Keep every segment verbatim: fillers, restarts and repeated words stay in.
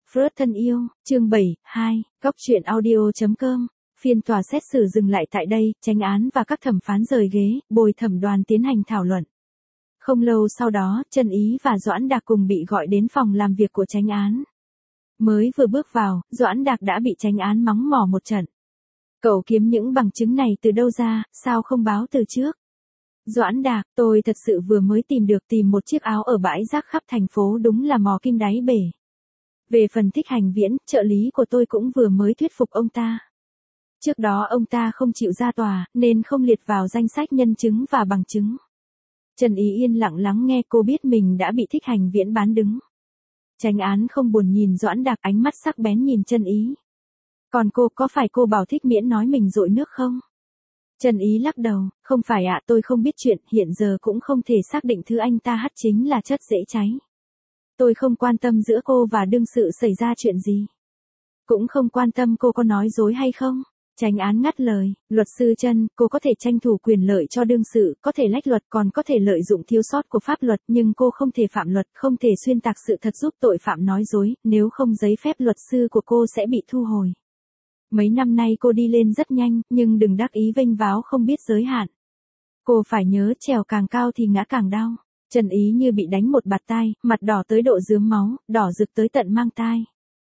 Freud thân yêu, chương bảy, hai, góc truyện audio.com. Phiên tòa xét xử dừng lại tại đây, chánh án và các thẩm phán rời ghế, bồi thẩm đoàn tiến hành thảo luận. Không lâu sau đó, Trần Ý và Doãn Đạc cùng bị gọi đến phòng làm việc của chánh án. Mới vừa bước vào, Doãn Đạc đã bị chánh án mắng mỏ một trận. Cậu kiếm những bằng chứng này từ đâu ra, sao không báo từ trước? Doãn Đạc, tôi thật sự vừa mới tìm được tìm một chiếc áo ở bãi rác khắp thành phố, đúng là mò kim đáy bể. Về phần Thích Hành Viễn, trợ lý của tôi cũng vừa mới thuyết phục ông ta. Trước đó ông ta không chịu ra tòa, nên không liệt vào danh sách nhân chứng và bằng chứng. Trần Ý yên lặng lắng nghe, cô biết mình đã bị Thích Hành Viễn bán đứng. Chánh án không buồn nhìn Doãn Đạc, ánh mắt sắc bén nhìn Trần Ý. Còn cô, có phải cô bảo Thích Miễn nói mình dội nước không? Trần Ý lắc đầu, không phải ạ, tôi không biết chuyện, hiện giờ cũng không thể xác định thứ anh ta hắt chính là chất dễ cháy. Tôi không quan tâm giữa cô và đương sự xảy ra chuyện gì. Cũng không quan tâm cô có nói dối hay không. Chánh án ngắt lời, luật sư Trân, cô có thể tranh thủ quyền lợi cho đương sự, có thể lách luật, còn có thể lợi dụng thiếu sót của pháp luật, nhưng cô không thể phạm luật, không thể xuyên tạc sự thật giúp tội phạm nói dối, nếu không giấy phép luật sư của cô sẽ bị thu hồi. Mấy năm nay cô đi lên rất nhanh, nhưng đừng đắc ý vênh váo không biết giới hạn. Cô phải nhớ, trèo càng cao thì ngã càng đau. Trần Ý như bị đánh một bạt tai, mặt đỏ tới độ rướm máu, đỏ rực tới tận mang tai.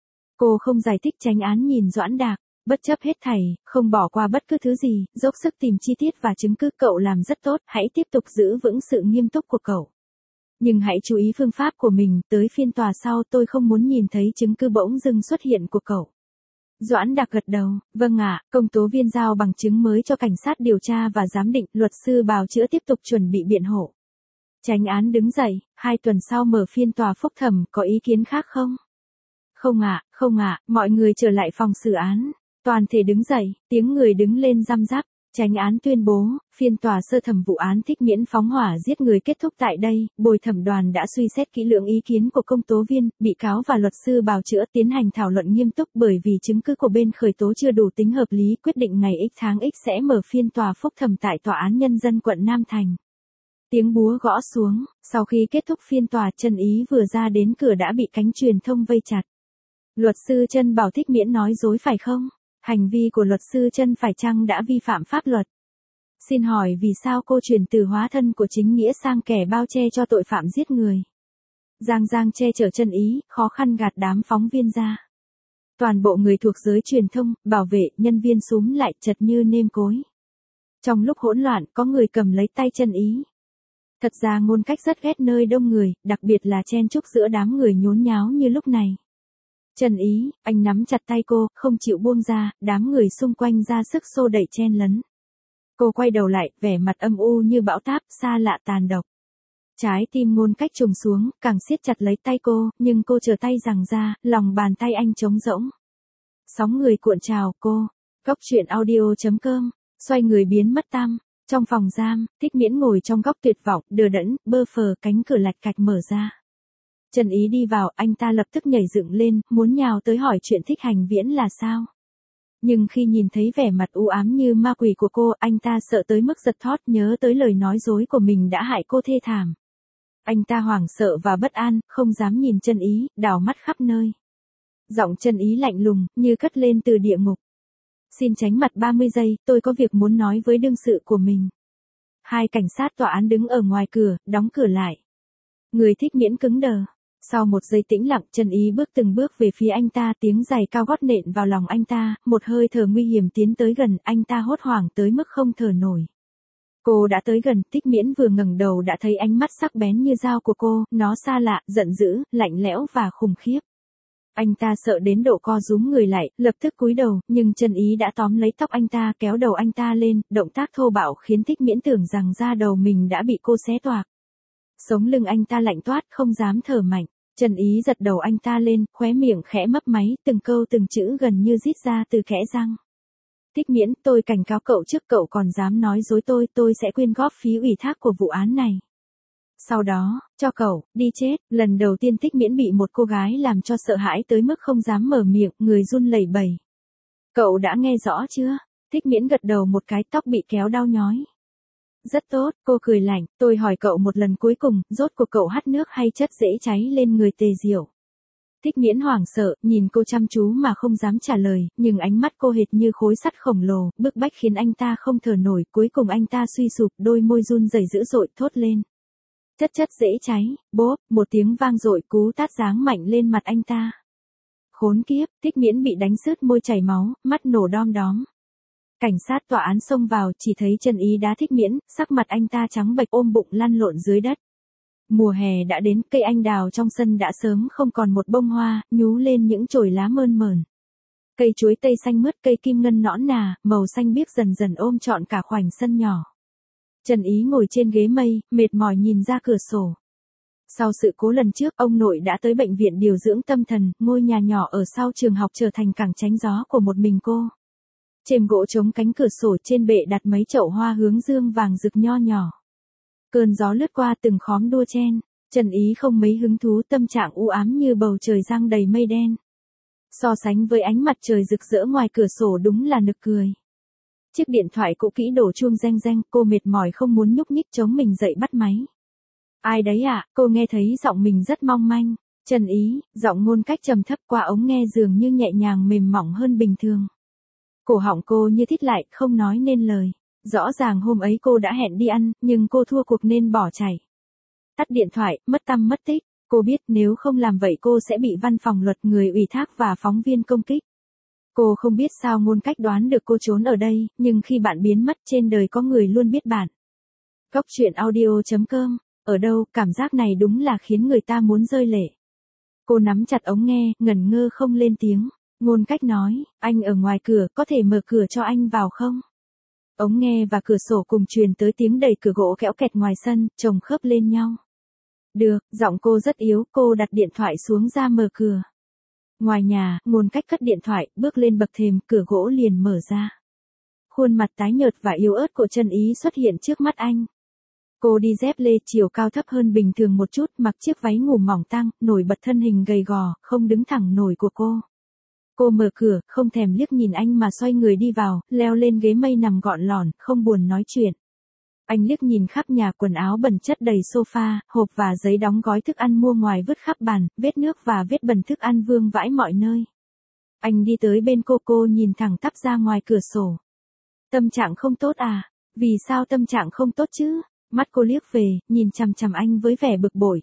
Cô không giải thích, chánh án nhìn Doãn Đạc, bất chấp hết thảy, không bỏ qua bất cứ thứ gì, dốc sức tìm chi tiết và chứng cứ. Cậu làm rất tốt, hãy tiếp tục giữ vững sự nghiêm túc của cậu. Nhưng hãy chú ý phương pháp của mình, tới phiên tòa sau tôi không muốn nhìn thấy chứng cứ bỗng dưng xuất hiện của cậu. Doãn Đạc gật đầu, vâng ạ, công tố viên giao bằng chứng mới cho cảnh sát điều tra và giám định, luật sư bào chữa tiếp tục chuẩn bị biện hộ. Chánh án đứng dậy, hai tuần sau mở phiên tòa phúc thẩm, có ý kiến khác không? Không ạ, không ạ, mọi người trở lại phòng xử án. Toàn thể đứng dậy, tiếng người đứng lên răm rắp. Chánh án tuyên bố, phiên tòa sơ thẩm vụ án Thích Miễn phóng hỏa giết người kết thúc tại đây, bồi thẩm đoàn đã suy xét kỹ lưỡng ý kiến của công tố viên, bị cáo và luật sư bào chữa, tiến hành thảo luận nghiêm túc. Bởi vì chứng cứ của bên khởi tố chưa đủ tính hợp lý, quyết định ngày X tháng X sẽ mở phiên tòa phúc thẩm tại Tòa án Nhân dân quận Nam Thành. Tiếng búa gõ xuống, sau khi kết thúc phiên tòa, Trần Ý vừa ra đến cửa đã bị cánh truyền thông vây chặt. Luật sư Trân bảo Thích Miễn nói dối phải không? Hành vi của luật sư Trân phải chăng đã vi phạm pháp luật? Xin hỏi vì sao cô chuyển từ hóa thân của chính nghĩa sang kẻ bao che cho tội phạm giết người? Giang Giang che chở Trần Ý, khó khăn gạt đám phóng viên ra. Toàn bộ người thuộc giới truyền thông, bảo vệ, nhân viên xúm lại chật như nêm cối. Trong lúc hỗn loạn, có người cầm lấy tay Trần Ý. Thật ra ngôn cách rất ghét nơi đông người, đặc biệt là chen chúc giữa đám người nhốn nháo như lúc này. Trần Ý, anh nắm chặt tay cô, không chịu buông ra, đám người xung quanh ra sức xô đẩy chen lấn. Cô quay đầu lại, vẻ mặt âm u như bão táp, xa lạ tàn độc. Trái tim ngôn cách trùng xuống, càng siết chặt lấy tay cô, nhưng cô trở tay giằng ra, lòng bàn tay anh trống rỗng. Sóng người cuộn trào, cô. Góc truyện audio.com, xoay người biến mất tăm. Trong phòng giam, Thích Miễn ngồi trong góc tuyệt vọng, đờ đẫn, bơ phờ, cánh cửa lạch cạch mở ra. Trần Ý đi vào, anh ta lập tức nhảy dựng lên, muốn nhào tới hỏi chuyện Thích Hành Viễn là sao. Nhưng khi nhìn thấy vẻ mặt u ám như ma quỷ của cô, anh ta sợ tới mức giật thót, nhớ tới lời nói dối của mình đã hại cô thê thảm. Anh ta hoảng sợ và bất an, không dám nhìn Trần Ý, đảo mắt khắp nơi. Giọng Trần Ý lạnh lùng, như cất lên từ địa ngục. Xin tránh mặt ba mươi giây, tôi có việc muốn nói với đương sự của mình. Hai cảnh sát tòa án đứng ở ngoài cửa, đóng cửa lại. Người Thích Miễn cứng đờ. Sau một giây tĩnh lặng, Trần Ý bước từng bước về phía anh ta, tiếng giày cao gót nện vào lòng anh ta, một hơi thở nguy hiểm tiến tới gần, anh ta hốt hoảng tới mức không thở nổi. Cô đã tới gần, Thích Miễn vừa ngẩng đầu đã thấy ánh mắt sắc bén như dao của cô, nó xa lạ, giận dữ, lạnh lẽo và khủng khiếp. Anh ta sợ đến độ co rúm người lại, lập tức cúi đầu, nhưng Trần Ý đã tóm lấy tóc anh ta, kéo đầu anh ta lên, động tác thô bạo khiến Thích Miễn tưởng rằng da đầu mình đã bị cô xé toạc. Sống lưng anh ta lạnh toát, không dám thở mạnh. Trần Ý giật đầu anh ta lên, khóe miệng khẽ mấp máy, từng câu từng chữ gần như rít ra từ kẽ răng. Thích Miễn, tôi cảnh cáo cậu trước, cậu còn dám nói dối tôi, tôi sẽ quyên góp phí ủy thác của vụ án này. Sau đó, cho cậu, đi chết. Lần đầu tiên Thích Miễn bị một cô gái làm cho sợ hãi tới mức không dám mở miệng, người run lẩy bẩy. Cậu đã nghe rõ chưa? Thích Miễn gật đầu một cái, tóc bị kéo đau nhói. Rất tốt, cô cười lạnh, tôi hỏi cậu một lần cuối cùng, rốt cuộc cậu hắt nước hay chất dễ cháy lên người Tề Diệu? Thích Miễn hoảng sợ, nhìn cô chăm chú mà không dám trả lời, nhưng ánh mắt cô hệt như khối sắt khổng lồ, bức bách khiến anh ta không thở nổi, cuối cùng anh ta suy sụp, đôi môi run rẩy dữ dội thốt lên. Chất chất dễ cháy, bốp, một tiếng vang dội cú tát giáng mạnh lên mặt anh ta. Khốn kiếp, Thích Miễn bị đánh sứt môi chảy máu, mắt nổ đom đóm. Cảnh sát tòa án xông vào, chỉ thấy Trần Ý đá Thích Miễn, sắc mặt anh ta trắng bệch ôm bụng lăn lộn dưới đất. Mùa hè đã đến, cây anh đào trong sân đã sớm không còn một bông hoa, nhú lên những chồi lá mơn mởn. Cây chuối tây xanh mướt, cây kim ngân nõn nà, màu xanh biếc dần dần ôm trọn cả khoảnh sân nhỏ. Trần Ý ngồi trên ghế mây, mệt mỏi nhìn ra cửa sổ. Sau sự cố lần trước, ông nội đã tới bệnh viện điều dưỡng tâm thần, ngôi nhà nhỏ ở sau trường học trở thành cảng tránh gió của một mình cô. Chềm gỗ chống cánh cửa sổ, trên bệ đặt mấy chậu hoa hướng dương vàng rực nho nhỏ. Cơn gió lướt qua từng khóm đua chen, Trần Ý không mấy hứng thú, tâm trạng u ám như bầu trời giăng đầy mây đen. So sánh với ánh mặt trời rực rỡ ngoài cửa sổ đúng là nực cười. Chiếc điện thoại cũ kỹ đổ chuông reng reng, cô mệt mỏi không muốn nhúc nhích chống mình dậy bắt máy. Ai đấy ạ, à? Cô nghe thấy giọng mình rất mong manh. Trần Ý, giọng Ngôn Cách trầm thấp qua ống nghe dường như nhẹ nhàng mềm mỏng hơn bình thường. Cổ họng cô như thít lại, không nói nên lời. Rõ ràng hôm ấy cô đã hẹn đi ăn, nhưng cô thua cuộc nên bỏ chạy. Tắt điện thoại, mất tăm mất tích. Cô biết nếu không làm vậy cô sẽ bị văn phòng luật người ủy thác và phóng viên công kích. Cô không biết sao Ngôn Cách đoán được cô trốn ở đây, nhưng khi bạn biến mất trên đời có người luôn biết bạn. Góc truyện audio chấm com, ở đâu, cảm giác này đúng là khiến người ta muốn rơi lệ. Cô nắm chặt ống nghe, ngẩn ngơ không lên tiếng. Ngôn Cách nói, anh ở ngoài cửa, có thể mở cửa cho anh vào không? Ống nghe và cửa sổ cùng truyền tới tiếng đẩy cửa gỗ kẽo kẹt ngoài sân, chồng khớp lên nhau. Được, giọng cô rất yếu, cô đặt điện thoại xuống ra mở cửa. Ngoài nhà, Ngôn Cách cất điện thoại, bước lên bậc thềm, cửa gỗ liền mở ra. Khuôn mặt tái nhợt và yếu ớt của Trần Ý xuất hiện trước mắt anh. Cô đi dép lê chiều cao thấp hơn bình thường một chút, mặc chiếc váy ngủ mỏng tang, nổi bật thân hình gầy gò, không đứng thẳng nổi của cô. Cô mở cửa, không thèm liếc nhìn anh mà xoay người đi vào, leo lên ghế mây nằm gọn lỏn, không buồn nói chuyện. Anh liếc nhìn khắp nhà, quần áo bẩn chất đầy sofa, hộp và giấy đóng gói thức ăn mua ngoài vứt khắp bàn, vết nước và vết bẩn thức ăn vương vãi mọi nơi. Anh đi tới bên cô, cô nhìn thẳng tắp ra ngoài cửa sổ. Tâm trạng không tốt à? Vì sao tâm trạng không tốt chứ? Mắt cô liếc về, nhìn chằm chằm anh với vẻ bực bội.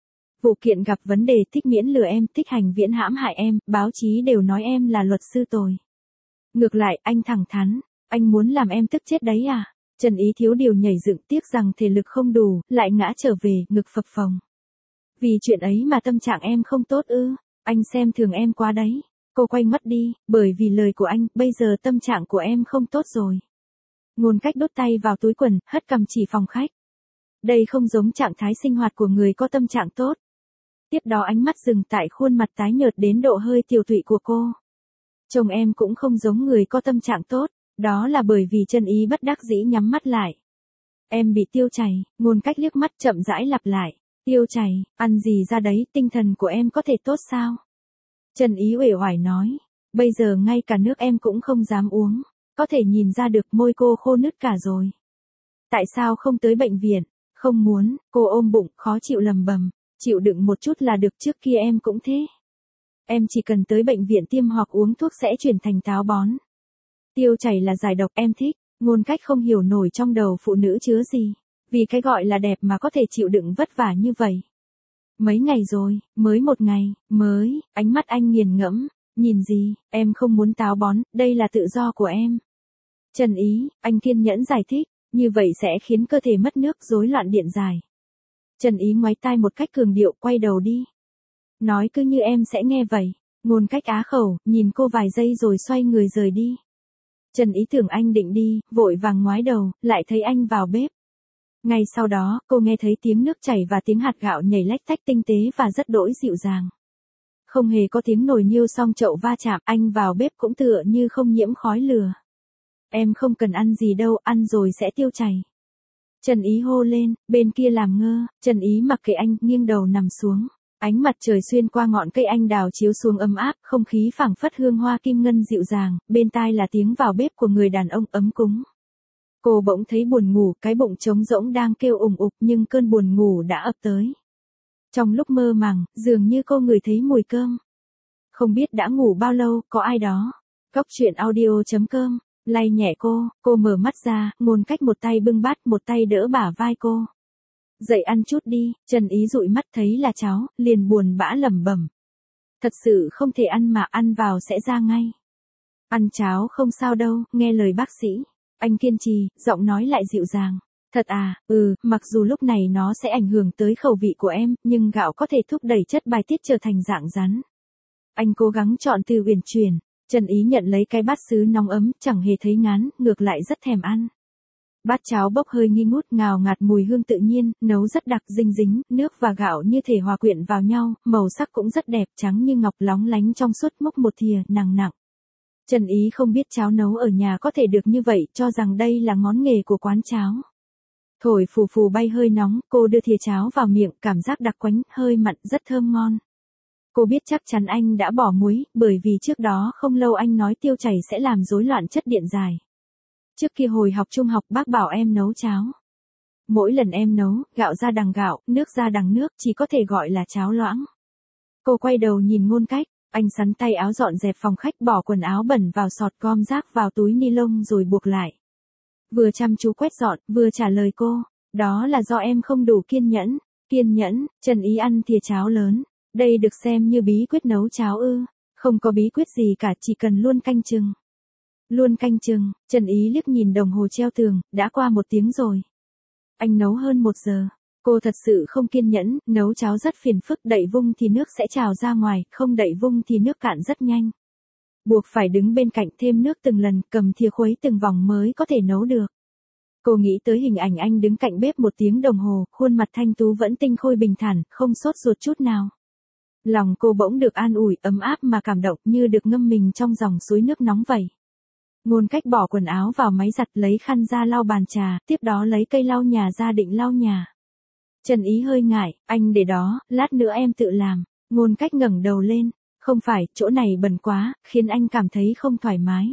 Vụ kiện gặp vấn đề, Thích Miễn lừa em, Thích Hành Viễn hãm hại em, báo chí đều nói em là luật sư tồi. Ngược lại, anh thẳng thắn, anh muốn làm em tức chết đấy à? Trần Ý thiếu điều nhảy dựng, tiếc rằng thể lực không đủ, lại ngã trở về, ngực phập phồng. Vì chuyện ấy mà tâm trạng em không tốt ư? Anh xem thường em quá đấy. Cô quay mắt đi, bởi vì lời của anh, bây giờ tâm trạng của em không tốt rồi. Ngôn Cách đút tay vào túi quần, hất cằm chỉ phòng khách. Đây không giống trạng thái sinh hoạt của người có tâm trạng tốt. Tiếp đó ánh mắt dừng tại khuôn mặt tái nhợt đến độ hơi tiều tụy của cô. Chồng em cũng không giống người có tâm trạng tốt, đó là bởi vì Trần Ý bất đắc dĩ nhắm mắt lại. Em bị tiêu chảy, Ngôn Cách liếc mắt chậm rãi lặp lại. Tiêu chảy, ăn gì ra đấy, tinh thần của em có thể tốt sao? Trần Ý uể oải nói. Bây giờ ngay cả nước em cũng không dám uống. Có thể nhìn ra được môi cô khô nứt cả rồi. Tại sao không tới bệnh viện? Không muốn, cô ôm bụng, khó chịu lầm bầm. Chịu đựng một chút là được, trước kia em cũng thế. Em chỉ cần tới bệnh viện tiêm hoặc uống thuốc sẽ chuyển thành táo bón. Tiêu chảy là giải độc, em thích. Ngôn Cách không hiểu nổi trong đầu phụ nữ chứa gì. Vì cái gọi là đẹp mà có thể chịu đựng vất vả như vậy. Mấy ngày rồi, mới một ngày, mới, ánh mắt anh nghiền ngẫm. Nhìn gì, em không muốn táo bón, đây là tự do của em. Trần Ý, anh kiên nhẫn giải thích, như vậy sẽ khiến cơ thể mất nước, rối loạn điện giải. Trần Ý ngoáy tai một cách cường điệu, quay đầu đi. Nói cứ như em sẽ nghe vậy. Ngôn Cách á khẩu, nhìn cô vài giây rồi xoay người rời đi. Trần Ý tưởng anh định đi, vội vàng ngoái đầu, lại thấy anh vào bếp. Ngay sau đó, cô nghe thấy tiếng nước chảy và tiếng hạt gạo nhảy lách tách tinh tế và rất đỗi dịu dàng. Không hề có tiếng nồi niêu song chậu va chạm, anh vào bếp cũng tựa như không nhiễm khói lửa. Em không cần ăn gì đâu, ăn rồi sẽ tiêu chảy. Trần Ý hô lên, bên kia làm ngơ, Trần Ý mặc kệ anh, nghiêng đầu nằm xuống. Ánh mặt trời xuyên qua ngọn cây anh đào chiếu xuống ấm áp, không khí phảng phất hương hoa kim ngân dịu dàng, bên tai là tiếng vào bếp của người đàn ông ấm cúng. Cô bỗng thấy buồn ngủ, cái bụng trống rỗng đang kêu ủng ục nhưng cơn buồn ngủ đã ập tới. Trong lúc mơ màng, dường như cô ngửi thấy mùi cơm. Không biết đã ngủ bao lâu, có ai đó. Cóc truyện audio chấm com, lay nhẹ cô, cô mở mắt ra, Ngôn Cách một tay bưng bát, một tay đỡ bả vai cô. Dậy ăn chút đi, Trần Ý dụi mắt thấy là cháo, liền buồn bã lẩm bẩm. Thật sự không thể ăn mà ăn vào sẽ ra ngay. Ăn cháo không sao đâu, nghe lời bác sĩ. Anh kiên trì, giọng nói lại dịu dàng. Thật à, ừ, mặc dù lúc này nó sẽ ảnh hưởng tới khẩu vị của em, nhưng gạo có thể thúc đẩy chất bài tiết trở thành dạng rắn. Anh cố gắng chọn từ uyển chuyển. Trần Ý nhận lấy cái bát sứ nóng ấm, chẳng hề thấy ngán, ngược lại rất thèm ăn. Bát cháo bốc hơi nghi ngút, ngào ngạt mùi hương tự nhiên, nấu rất đặc, dinh dính, nước và gạo như thể hòa quyện vào nhau, màu sắc cũng rất đẹp, trắng như ngọc, lóng lánh trong suốt, múc một thìa, nặng nặng. Trần Ý không biết cháo nấu ở nhà có thể được như vậy, cho rằng đây là ngón nghề của quán cháo. Thổi phù phù bay hơi nóng, cô đưa thìa cháo vào miệng, cảm giác đặc quánh, hơi mặn, rất thơm ngon. Cô biết chắc chắn anh đã bỏ muối, bởi vì trước đó không lâu anh nói tiêu chảy sẽ làm rối loạn chất điện giải. Trước kia hồi học trung học bác bảo em nấu cháo. Mỗi lần em nấu, gạo ra đằng gạo, nước ra đằng nước, chỉ có thể gọi là cháo loãng. Cô quay đầu nhìn Ngôn Cách, anh sắn tay áo dọn dẹp phòng khách, bỏ quần áo bẩn vào sọt, gom rác vào túi ni lông rồi buộc lại. Vừa chăm chú quét dọn, vừa trả lời cô, đó là do em không đủ kiên nhẫn. Kiên nhẫn, Trần Ý ăn thìa cháo lớn. Đây được xem như bí quyết nấu cháo ư? Không có bí quyết gì cả, chỉ cần luôn canh chừng. Luôn canh chừng, Trần Ý liếc nhìn đồng hồ treo tường, đã qua một tiếng rồi. Anh nấu hơn một giờ. Cô thật sự không kiên nhẫn, nấu cháo rất phiền phức, đậy vung thì nước sẽ trào ra ngoài, không đậy vung thì nước cạn rất nhanh. Buộc phải đứng bên cạnh thêm nước từng lần, cầm thìa khuấy từng vòng mới có thể nấu được. Cô nghĩ tới hình ảnh anh đứng cạnh bếp một tiếng đồng hồ, khuôn mặt thanh tú vẫn tinh khôi bình thản, không sốt ruột chút nào. Lòng cô bỗng được an ủi, ấm áp mà cảm động, như được ngâm mình trong dòng suối nước nóng vậy. Ngôn Cách bỏ quần áo vào máy giặt, lấy khăn ra lau bàn trà, tiếp đó lấy cây lau nhà ra định lau nhà. Trần Ý hơi ngại, anh để đó, lát nữa em tự làm. Ngôn Cách ngẩng đầu lên, không phải, chỗ này bẩn quá, khiến anh cảm thấy không thoải mái.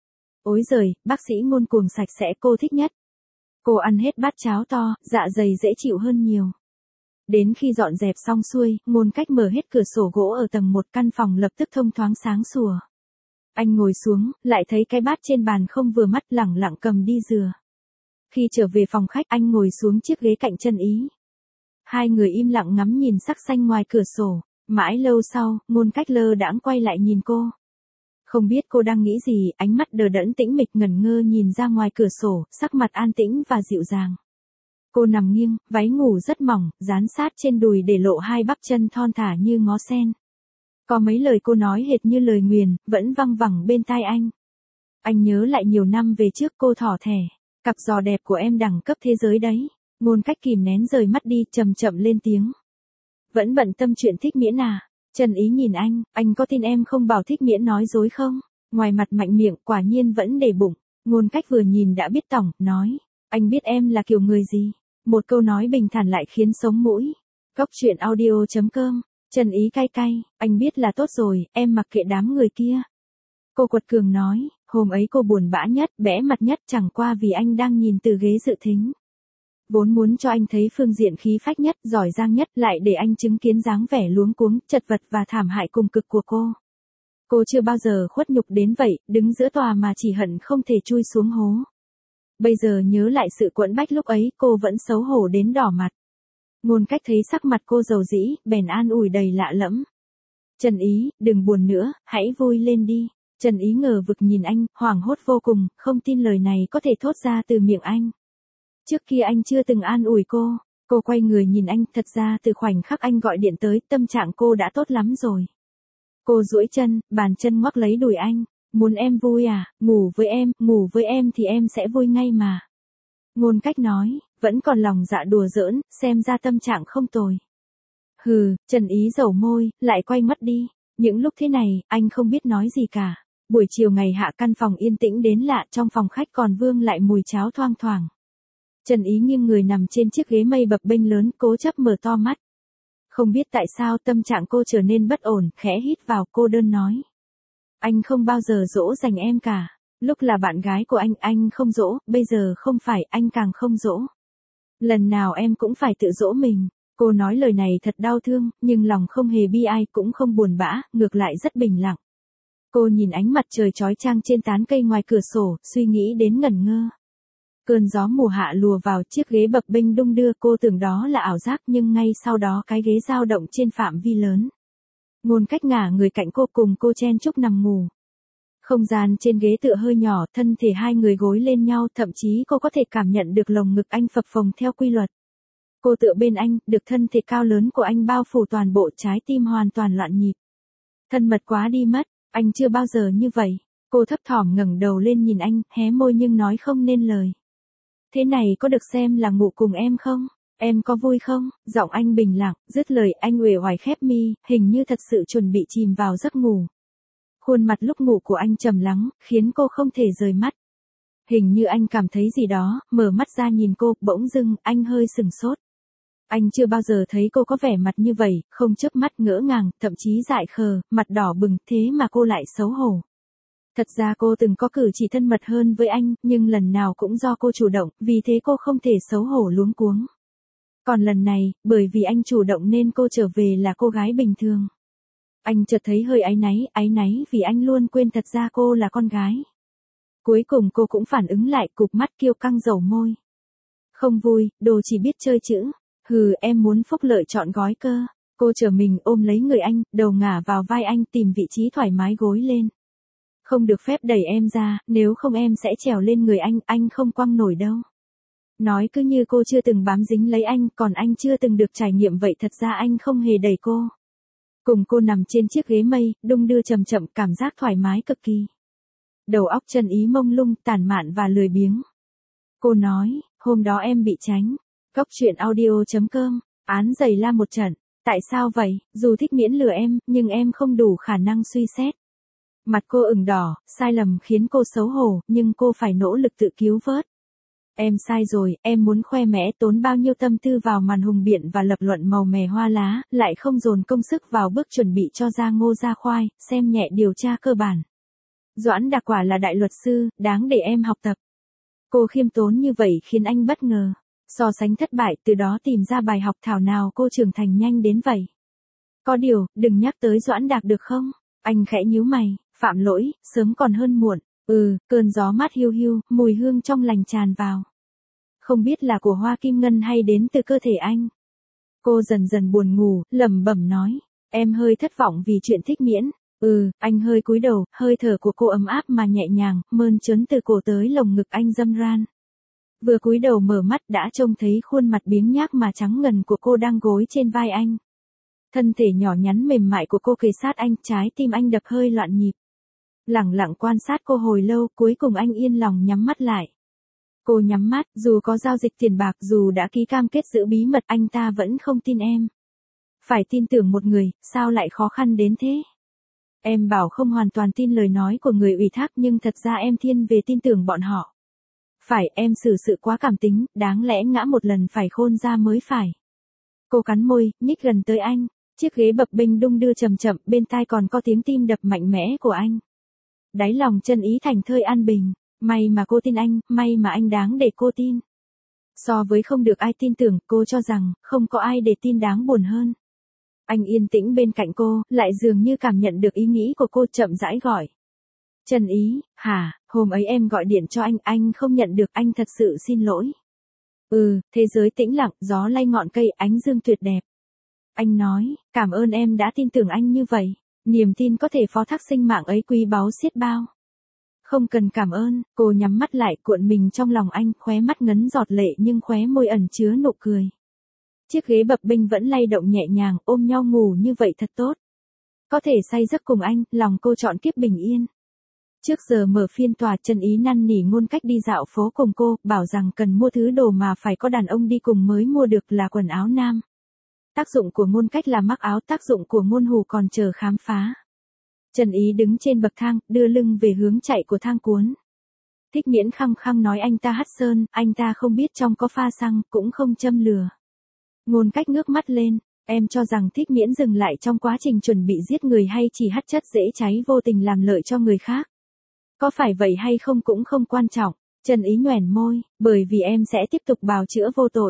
Ối giời, bác sĩ Ngôn cuồng sạch sẽ, cô thích nhất. Cô ăn hết bát cháo to, dạ dày dễ chịu hơn nhiều. Đến khi dọn dẹp xong xuôi, Ngôn Cách mở hết cửa sổ gỗ ở tầng một, căn phòng lập tức thông thoáng sáng sủa. Anh ngồi xuống, lại thấy cái bát trên bàn không vừa mắt, lẳng lặng cầm đi rửa. Khi trở về phòng khách, anh ngồi xuống chiếc ghế cạnh Trần Ý. Hai người im lặng ngắm nhìn sắc xanh ngoài cửa sổ. Mãi lâu sau, Ngôn Cách lơ đãng quay lại nhìn cô. Không biết cô đang nghĩ gì, ánh mắt đờ đẫn tĩnh mịch, ngẩn ngơ nhìn ra ngoài cửa sổ, sắc mặt an tĩnh và dịu dàng. Cô nằm nghiêng, váy ngủ rất mỏng, dán sát trên đùi để lộ hai bắp chân thon thả như ngó sen. Có mấy lời cô nói hệt như lời nguyền, vẫn văng vẳng bên tai anh. Anh nhớ lại nhiều năm về trước, cô thỏ thẻ. Cặp giò đẹp của em đẳng cấp thế giới đấy. Ngôn Cách kìm nén rời mắt đi, chậm chậm lên tiếng. Vẫn bận tâm chuyện Thích Miễn à? Trần Ý nhìn anh, anh có tin em không bảo Thích Miễn nói dối không? Ngoài mặt mạnh miệng, quả nhiên vẫn để bụng. Ngôn Cách vừa nhìn đã biết tỏng, nói. Anh biết em là kiểu người gì? Một câu nói bình thản lại khiến sống mũi. Cóc truyện audio chấm com. Trần Ý cay cay, anh biết là tốt rồi, em mặc kệ đám người kia. Cô quật cường nói, hôm ấy cô buồn bã nhất, bẽ mặt nhất, chẳng qua vì anh đang nhìn từ ghế dự thính. Vốn muốn cho anh thấy phương diện khí phách nhất, giỏi giang nhất, lại để anh chứng kiến dáng vẻ luống cuống, chật vật và thảm hại cùng cực của cô. Cô chưa bao giờ khuất nhục đến vậy, đứng giữa tòa mà chỉ hận không thể chui xuống hố. Bây giờ nhớ lại sự quẫn bách lúc ấy, cô vẫn xấu hổ đến đỏ mặt. Ngôn Cách thấy sắc mặt cô dầu dĩ, bèn an ủi đầy lạ lẫm. Trần Ý, đừng buồn nữa, hãy vui lên đi. Trần Ý ngờ vực nhìn anh, hoảng hốt vô cùng, không tin lời này có thể thốt ra từ miệng anh. Trước kia anh chưa từng an ủi cô. Cô quay người nhìn anh, thật ra từ khoảnh khắc anh gọi điện tới, tâm trạng cô đã tốt lắm rồi. Cô duỗi chân, bàn chân ngoắc lấy đùi anh. Muốn em vui à, ngủ với em, ngủ với em thì em sẽ vui ngay mà. Ngôn Cách nói, vẫn còn lòng dạ đùa giỡn, xem ra tâm trạng không tồi. Hừ, Trần Ý dầu môi, lại quay mắt đi. Những lúc thế này, anh không biết nói gì cả. Buổi chiều ngày hạ, căn phòng yên tĩnh đến lạ, trong phòng khách còn vương lại mùi cháo thoang thoảng. Trần Ý nghiêng người nằm trên chiếc ghế mây bập bênh lớn, cố chấp mở to mắt. Không biết tại sao tâm trạng cô trở nên bất ổn, khẽ hít vào, cô đơn nói. Anh không bao giờ dỗ dành em cả. Lúc là bạn gái của anh, anh không dỗ, bây giờ không phải, anh càng không dỗ. Lần nào em cũng phải tự dỗ mình. Cô nói lời này thật đau thương, nhưng lòng không hề bi ai cũng không buồn bã, ngược lại rất bình lặng. Cô nhìn ánh mặt trời chói chang trên tán cây ngoài cửa sổ, suy nghĩ đến ngẩn ngơ. Cơn gió mùa hạ lùa vào, chiếc ghế bập bênh đung đưa, cô tưởng đó là ảo giác nhưng ngay sau đó cái ghế dao động trên phạm vi lớn. Ngôn Cách ngả người cạnh cô, cùng cô chen chúc nằm ngủ. Không gian trên ghế tựa hơi nhỏ, thân thể hai người gối lên nhau, thậm chí cô có thể cảm nhận được lồng ngực anh phập phồng theo quy luật. Cô tựa bên anh, được thân thể cao lớn của anh bao phủ toàn bộ, trái tim hoàn toàn loạn nhịp. Thân mật quá đi mất, anh chưa bao giờ như vậy. Cô thấp thỏm ngẩng đầu lên nhìn anh, hé môi nhưng nói không nên lời. Thế này có được xem là ngủ cùng em không? Em có vui không? Giọng anh bình lặng, dứt lời anh uể oải khép mi, hình như thật sự chuẩn bị chìm vào giấc ngủ. Khuôn mặt lúc ngủ của anh trầm lắng, khiến cô không thể rời mắt. Hình như anh cảm thấy gì đó, mở mắt ra nhìn cô, bỗng dưng, anh hơi sừng sốt. Anh chưa bao giờ thấy cô có vẻ mặt như vậy, không chớp mắt, ngỡ ngàng, thậm chí dại khờ, mặt đỏ bừng, thế mà cô lại xấu hổ. Thật ra cô từng có cử chỉ thân mật hơn với anh, nhưng lần nào cũng do cô chủ động, vì thế cô không thể xấu hổ luống cuống. Còn lần này, bởi vì anh chủ động nên cô trở về là cô gái bình thường. Anh chợt thấy hơi áy náy, áy náy vì anh luôn quên thật ra cô là con gái. Cuối cùng cô cũng phản ứng lại, cụp mắt kiêu căng dầu môi. Không vui, đồ chỉ biết chơi chữ. Hừ, em muốn phúc lợi trọn gói cơ. Cô trở mình ôm lấy người anh, đầu ngả vào vai anh, tìm vị trí thoải mái gối lên. Không được phép đẩy em ra, nếu không em sẽ trèo lên người anh, anh không quăng nổi đâu. Nói cứ như cô chưa từng bám dính lấy anh, còn anh chưa từng được trải nghiệm vậy, thật ra anh không hề đẩy cô. Cùng cô nằm trên chiếc ghế mây, đung đưa chậm chậm, cảm giác thoải mái cực kỳ. Đầu óc Trần Ý mông lung, tản mạn và lười biếng. Cô nói, hôm đó em bị tránh. Góc truyện audio chấm com, án giày la một trận. Tại sao vậy? Dù thích miễn lừa em, nhưng em không đủ khả năng suy xét. Mặt cô ửng đỏ, sai lầm khiến cô xấu hổ, nhưng cô phải nỗ lực tự cứu vớt. Em sai rồi, em muốn khoe mẽ, tốn bao nhiêu tâm tư vào màn hùng biện và lập luận màu mè hoa lá, lại không dồn công sức vào bước chuẩn bị cho ra ngô ra khoai, xem nhẹ điều tra cơ bản. Doãn Đạc quả là đại luật sư, đáng để em học tập. Cô khiêm tốn như vậy khiến anh bất ngờ. So sánh thất bại, từ đó tìm ra bài học, thảo nào cô trưởng thành nhanh đến vậy. Có điều, đừng nhắc tới Doãn Đạc được không? Anh khẽ nhíu mày, phạm lỗi, sớm còn hơn muộn. Ừ, cơn gió mát hiu hiu, mùi hương trong lành tràn vào. Không biết là của hoa kim ngân hay đến từ cơ thể anh. Cô dần dần buồn ngủ, lẩm bẩm nói, em hơi thất vọng vì chuyện thích miễn. Ừ, anh hơi cúi đầu, hơi thở của cô ấm áp mà nhẹ nhàng, mơn trớn từ cổ tới lồng ngực anh râm ran. Vừa cúi đầu mở mắt đã trông thấy khuôn mặt biếng nhác mà trắng ngần của cô đang gối trên vai anh. Thân thể nhỏ nhắn mềm mại của cô kề sát anh, trái tim anh đập hơi loạn nhịp. Lẳng lặng quan sát cô hồi lâu, cuối cùng anh yên lòng nhắm mắt lại. Cô nhắm mắt, dù có giao dịch tiền bạc, dù đã ký cam kết giữ bí mật, anh ta vẫn không tin em. Phải tin tưởng một người, sao lại khó khăn đến thế? Em bảo không hoàn toàn tin lời nói của người ủy thác, nhưng thật ra em thiên về tin tưởng bọn họ. Phải, em xử sự quá cảm tính, đáng lẽ ngã một lần phải khôn ra mới phải. Cô cắn môi, nhích gần tới anh. Chiếc ghế bập bênh đung đưa chậm chậm, bên tai còn có tiếng tim đập mạnh mẽ của anh. Đáy lòng Trần Ý thành thơi an bình. May mà cô tin anh, may mà anh đáng để cô tin. So với không được ai tin tưởng, cô cho rằng, không có ai để tin đáng buồn hơn. Anh yên tĩnh bên cạnh cô, lại dường như cảm nhận được ý nghĩ của cô, chậm rãi gọi. Trần Ý, hả, hôm ấy em gọi điện cho anh, anh không nhận được, anh thật sự xin lỗi. Ừ, thế giới tĩnh lặng, gió lay ngọn cây, ánh dương tuyệt đẹp. Anh nói, cảm ơn em đã tin tưởng anh như vậy. Niềm tin có thể phó thác sinh mạng ấy quý báu xiết bao. Không cần cảm ơn, cô nhắm mắt lại, cuộn mình trong lòng anh, khóe mắt ngấn giọt lệ nhưng khóe môi ẩn chứa nụ cười. Chiếc ghế bập bênh vẫn lay động nhẹ nhàng, ôm nhau ngủ như vậy thật tốt. Có thể say giấc cùng anh, lòng cô chọn kiếp bình yên. Trước giờ mở phiên tòa, Trần Ý năn nỉ Ngôn Cách đi dạo phố cùng cô, bảo rằng cần mua thứ đồ mà phải có đàn ông đi cùng mới mua được, là quần áo nam. Tác dụng của Ngôn Cách là mắc áo, tác dụng của Ngôn Hù còn chờ khám phá. Trần Ý đứng trên bậc thang, đưa lưng về hướng chạy của thang cuốn. Thích Miễn khăng khăng nói anh ta hắt sơn, anh ta không biết trong có pha xăng, cũng không châm lửa. Ngôn Cách ngước mắt lên, em cho rằng Thích Miễn dừng lại trong quá trình chuẩn bị giết người hay chỉ hắt chất dễ cháy vô tình làm lợi cho người khác? Có phải vậy hay không cũng không quan trọng. Trần Ý nhoẻn môi, bởi vì em sẽ tiếp tục bào chữa vô tội.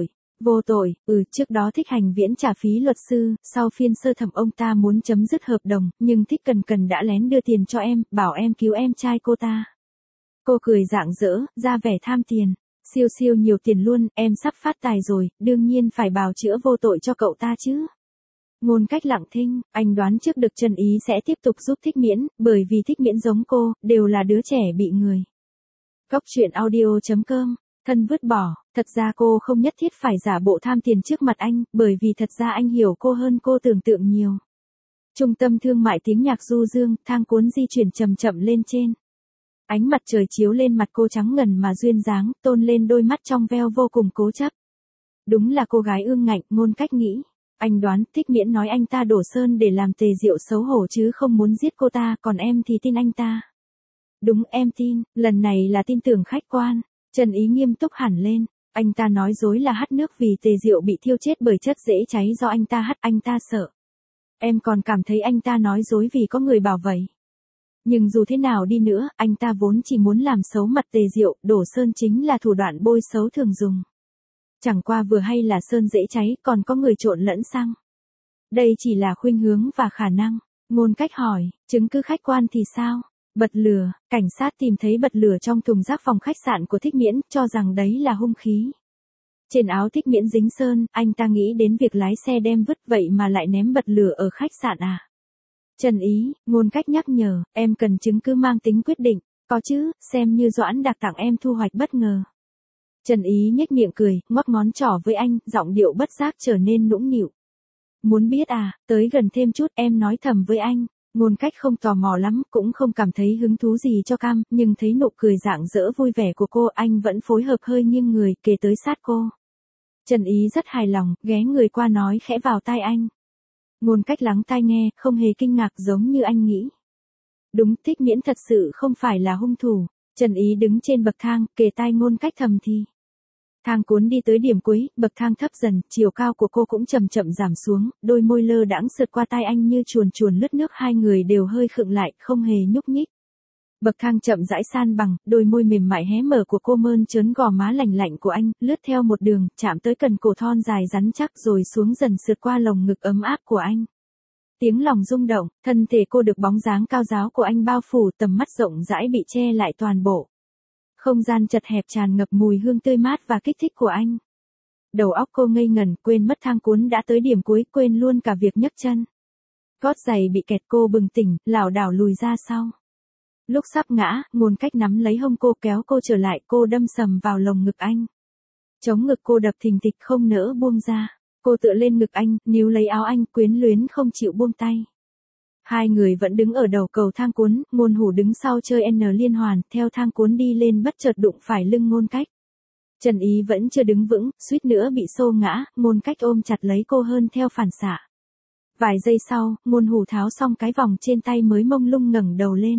Vô tội, ừ, trước đó Thích Hành Viễn trả phí luật sư, sau phiên sơ thẩm ông ta muốn chấm dứt hợp đồng, nhưng Thích Cần Cần đã lén đưa tiền cho em, bảo em cứu em trai cô ta. Cô cười rạng rỡ, ra vẻ tham tiền. Siêu siêu nhiều tiền luôn, em sắp phát tài rồi, đương nhiên phải bào chữa vô tội cho cậu ta chứ. Ngôn Cách lặng thinh, anh đoán trước được Trần Ý sẽ tiếp tục giúp Thích Miễn, bởi vì Thích Miễn giống cô, đều là đứa trẻ bị người. Cóc truyện audio chấm com, thân vứt bỏ, thật ra cô không nhất thiết phải giả bộ tham tiền trước mặt anh, bởi vì thật ra anh hiểu cô hơn cô tưởng tượng nhiều. Trung tâm thương mại tiếng nhạc du dương, thang cuốn di chuyển chậm chậm lên trên. Ánh mặt trời chiếu lên mặt cô trắng ngần mà duyên dáng, tôn lên đôi mắt trong veo vô cùng cố chấp. Đúng là cô gái ương ngạnh, Ngôn Cách nghĩ. Anh đoán Thích Miễn nói anh ta đổ sơn để làm Tề Diệu xấu hổ chứ không muốn giết cô ta, còn em thì tin anh ta. Đúng, em tin, lần này là tin tưởng khách quan. Trần Ý nghiêm túc hẳn lên. Anh ta nói dối là hắt nước vì Tề Diệu bị thiêu chết bởi chất dễ cháy do anh ta hắt, anh ta sợ. Em còn cảm thấy anh ta nói dối vì có người bảo vậy. Nhưng dù thế nào đi nữa, anh ta vốn chỉ muốn làm xấu mặt Tề Diệu, đổ sơn chính là thủ đoạn bôi xấu thường dùng. Chẳng qua vừa hay là sơn dễ cháy, còn có người trộn lẫn xăng. Đây chỉ là khuynh hướng và khả năng. Ngôn Cách hỏi, chứng cứ khách quan thì sao? Bật lửa, cảnh sát tìm thấy bật lửa trong thùng rác phòng khách sạn của Thích Miễn, cho rằng đấy là hung khí. Trên áo Thích Miễn dính sơn, anh ta nghĩ đến việc lái xe đem vứt vậy mà lại ném bật lửa ở khách sạn à? Trần Ý, Ngôn Cách nhắc nhở, em cần chứng cứ mang tính quyết định, có chứ, xem như Doãn Đạc tặng em thu hoạch bất ngờ. Trần Ý nhếch miệng cười, ngoắc ngón trỏ với anh, giọng điệu bất giác trở nên nũng nịu. Muốn biết à, tới gần thêm chút, em nói thầm với anh. Ngôn Cách không tò mò lắm, cũng không cảm thấy hứng thú gì cho cam, nhưng thấy nụ cười rạng rỡ vui vẻ của cô, anh vẫn phối hợp hơi nghiêng người, kề tới sát cô. Trần Ý rất hài lòng, ghé người qua nói khẽ vào tai anh. Ngôn Cách lắng tai nghe, không hề kinh ngạc giống như anh nghĩ. Đúng, Thích Miễn thật sự không phải là hung thủ. Trần Ý đứng trên bậc thang, kề tai Ngôn Cách thầm thì. Thang cuốn đi tới điểm cuối, bậc thang thấp dần, chiều cao của cô cũng chậm chậm giảm xuống, đôi môi lơ đãng sượt qua tai anh như chuồn chuồn lướt nước, hai người đều hơi khựng lại, không hề nhúc nhích. Bậc thang chậm rãi san bằng, đôi môi mềm mại hé mở của cô mơn trớn gò má lành lạnh của anh, lướt theo một đường, chạm tới cần cổ thon dài rắn chắc rồi xuống dần sượt qua lồng ngực ấm áp của anh. Tiếng lòng rung động, thân thể cô được bóng dáng cao ráo của anh bao phủ, tầm mắt rộng rãi bị che lại toàn bộ. Không gian chật hẹp tràn ngập mùi hương tươi mát và kích thích của anh. Đầu óc cô ngây ngẩn, quên mất thang cuốn đã tới điểm cuối, quên luôn cả việc nhấc chân. Gót giày bị kẹt, cô bừng tỉnh, lảo đảo lùi ra sau. Lúc sắp ngã, Ngôn Cách nắm lấy hông cô kéo cô trở lại, cô đâm sầm vào lồng ngực anh. Chống ngực cô đập thình thịch không nỡ buông ra. Cô tựa lên ngực anh, níu lấy áo anh, quyến luyến không chịu buông tay. Hai người vẫn đứng ở đầu cầu thang cuốn, Ngôn Hủ đứng sau chơi N liên hoàn, theo thang cuốn đi lên bất chợt đụng phải lưng Ngôn Cách. Trần Ý vẫn chưa đứng vững, suýt nữa bị xô ngã, Ngôn Cách ôm chặt lấy cô hơn theo phản xạ. Vài giây sau, Ngôn Hủ tháo xong cái vòng trên tay mới mông lung ngẩng đầu lên.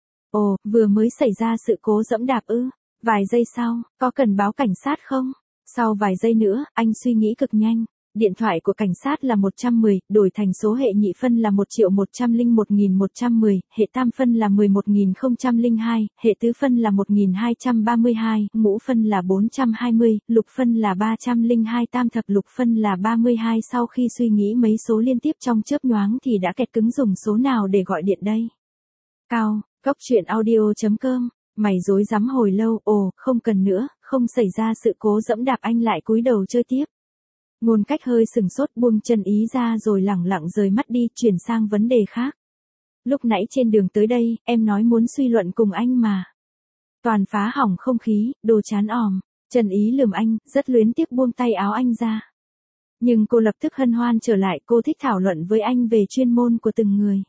Ồ, vừa mới xảy ra sự cố dẫm đạp ư? Vài giây sau, có cần báo cảnh sát không? Sau vài giây nữa, anh suy nghĩ cực nhanh. Điện thoại của cảnh sát là một trăm mười, đổi thành số hệ nhị phân là một triệu một trăm lẻ một nghìn một trăm mười, hệ tam phân là mười một nghìn không trăm lẻ hai, hệ tứ phân là một nghìn hai trăm ba mươi hai, ngũ phân là bốn trăm hai mươi, lục phân là ba trăm lẻ hai, tam thập lục phân là ba mươi hai. Sau khi suy nghĩ mấy số liên tiếp trong chớp nhoáng thì đã kẹt cứng dùng số nào để gọi điện đây. Cao, cóc truyện audio chấm com, mày rối rắm hồi lâu, ồ, không cần nữa, không xảy ra sự cố dẫm đạp, anh lại cúi đầu chơi tiếp. Ngôn Cách hơi sừng sốt, buông Trần Ý ra rồi lẳng lặng rời mắt đi, chuyển sang vấn đề khác. Lúc nãy trên đường tới đây, em nói muốn suy luận cùng anh mà. Toàn phá hỏng không khí, đồ chán òm. Trần Ý lườm anh, rất luyến tiếc buông tay áo anh ra. Nhưng cô lập tức hân hoan trở lại, cô thích thảo luận với anh về chuyên môn của từng người.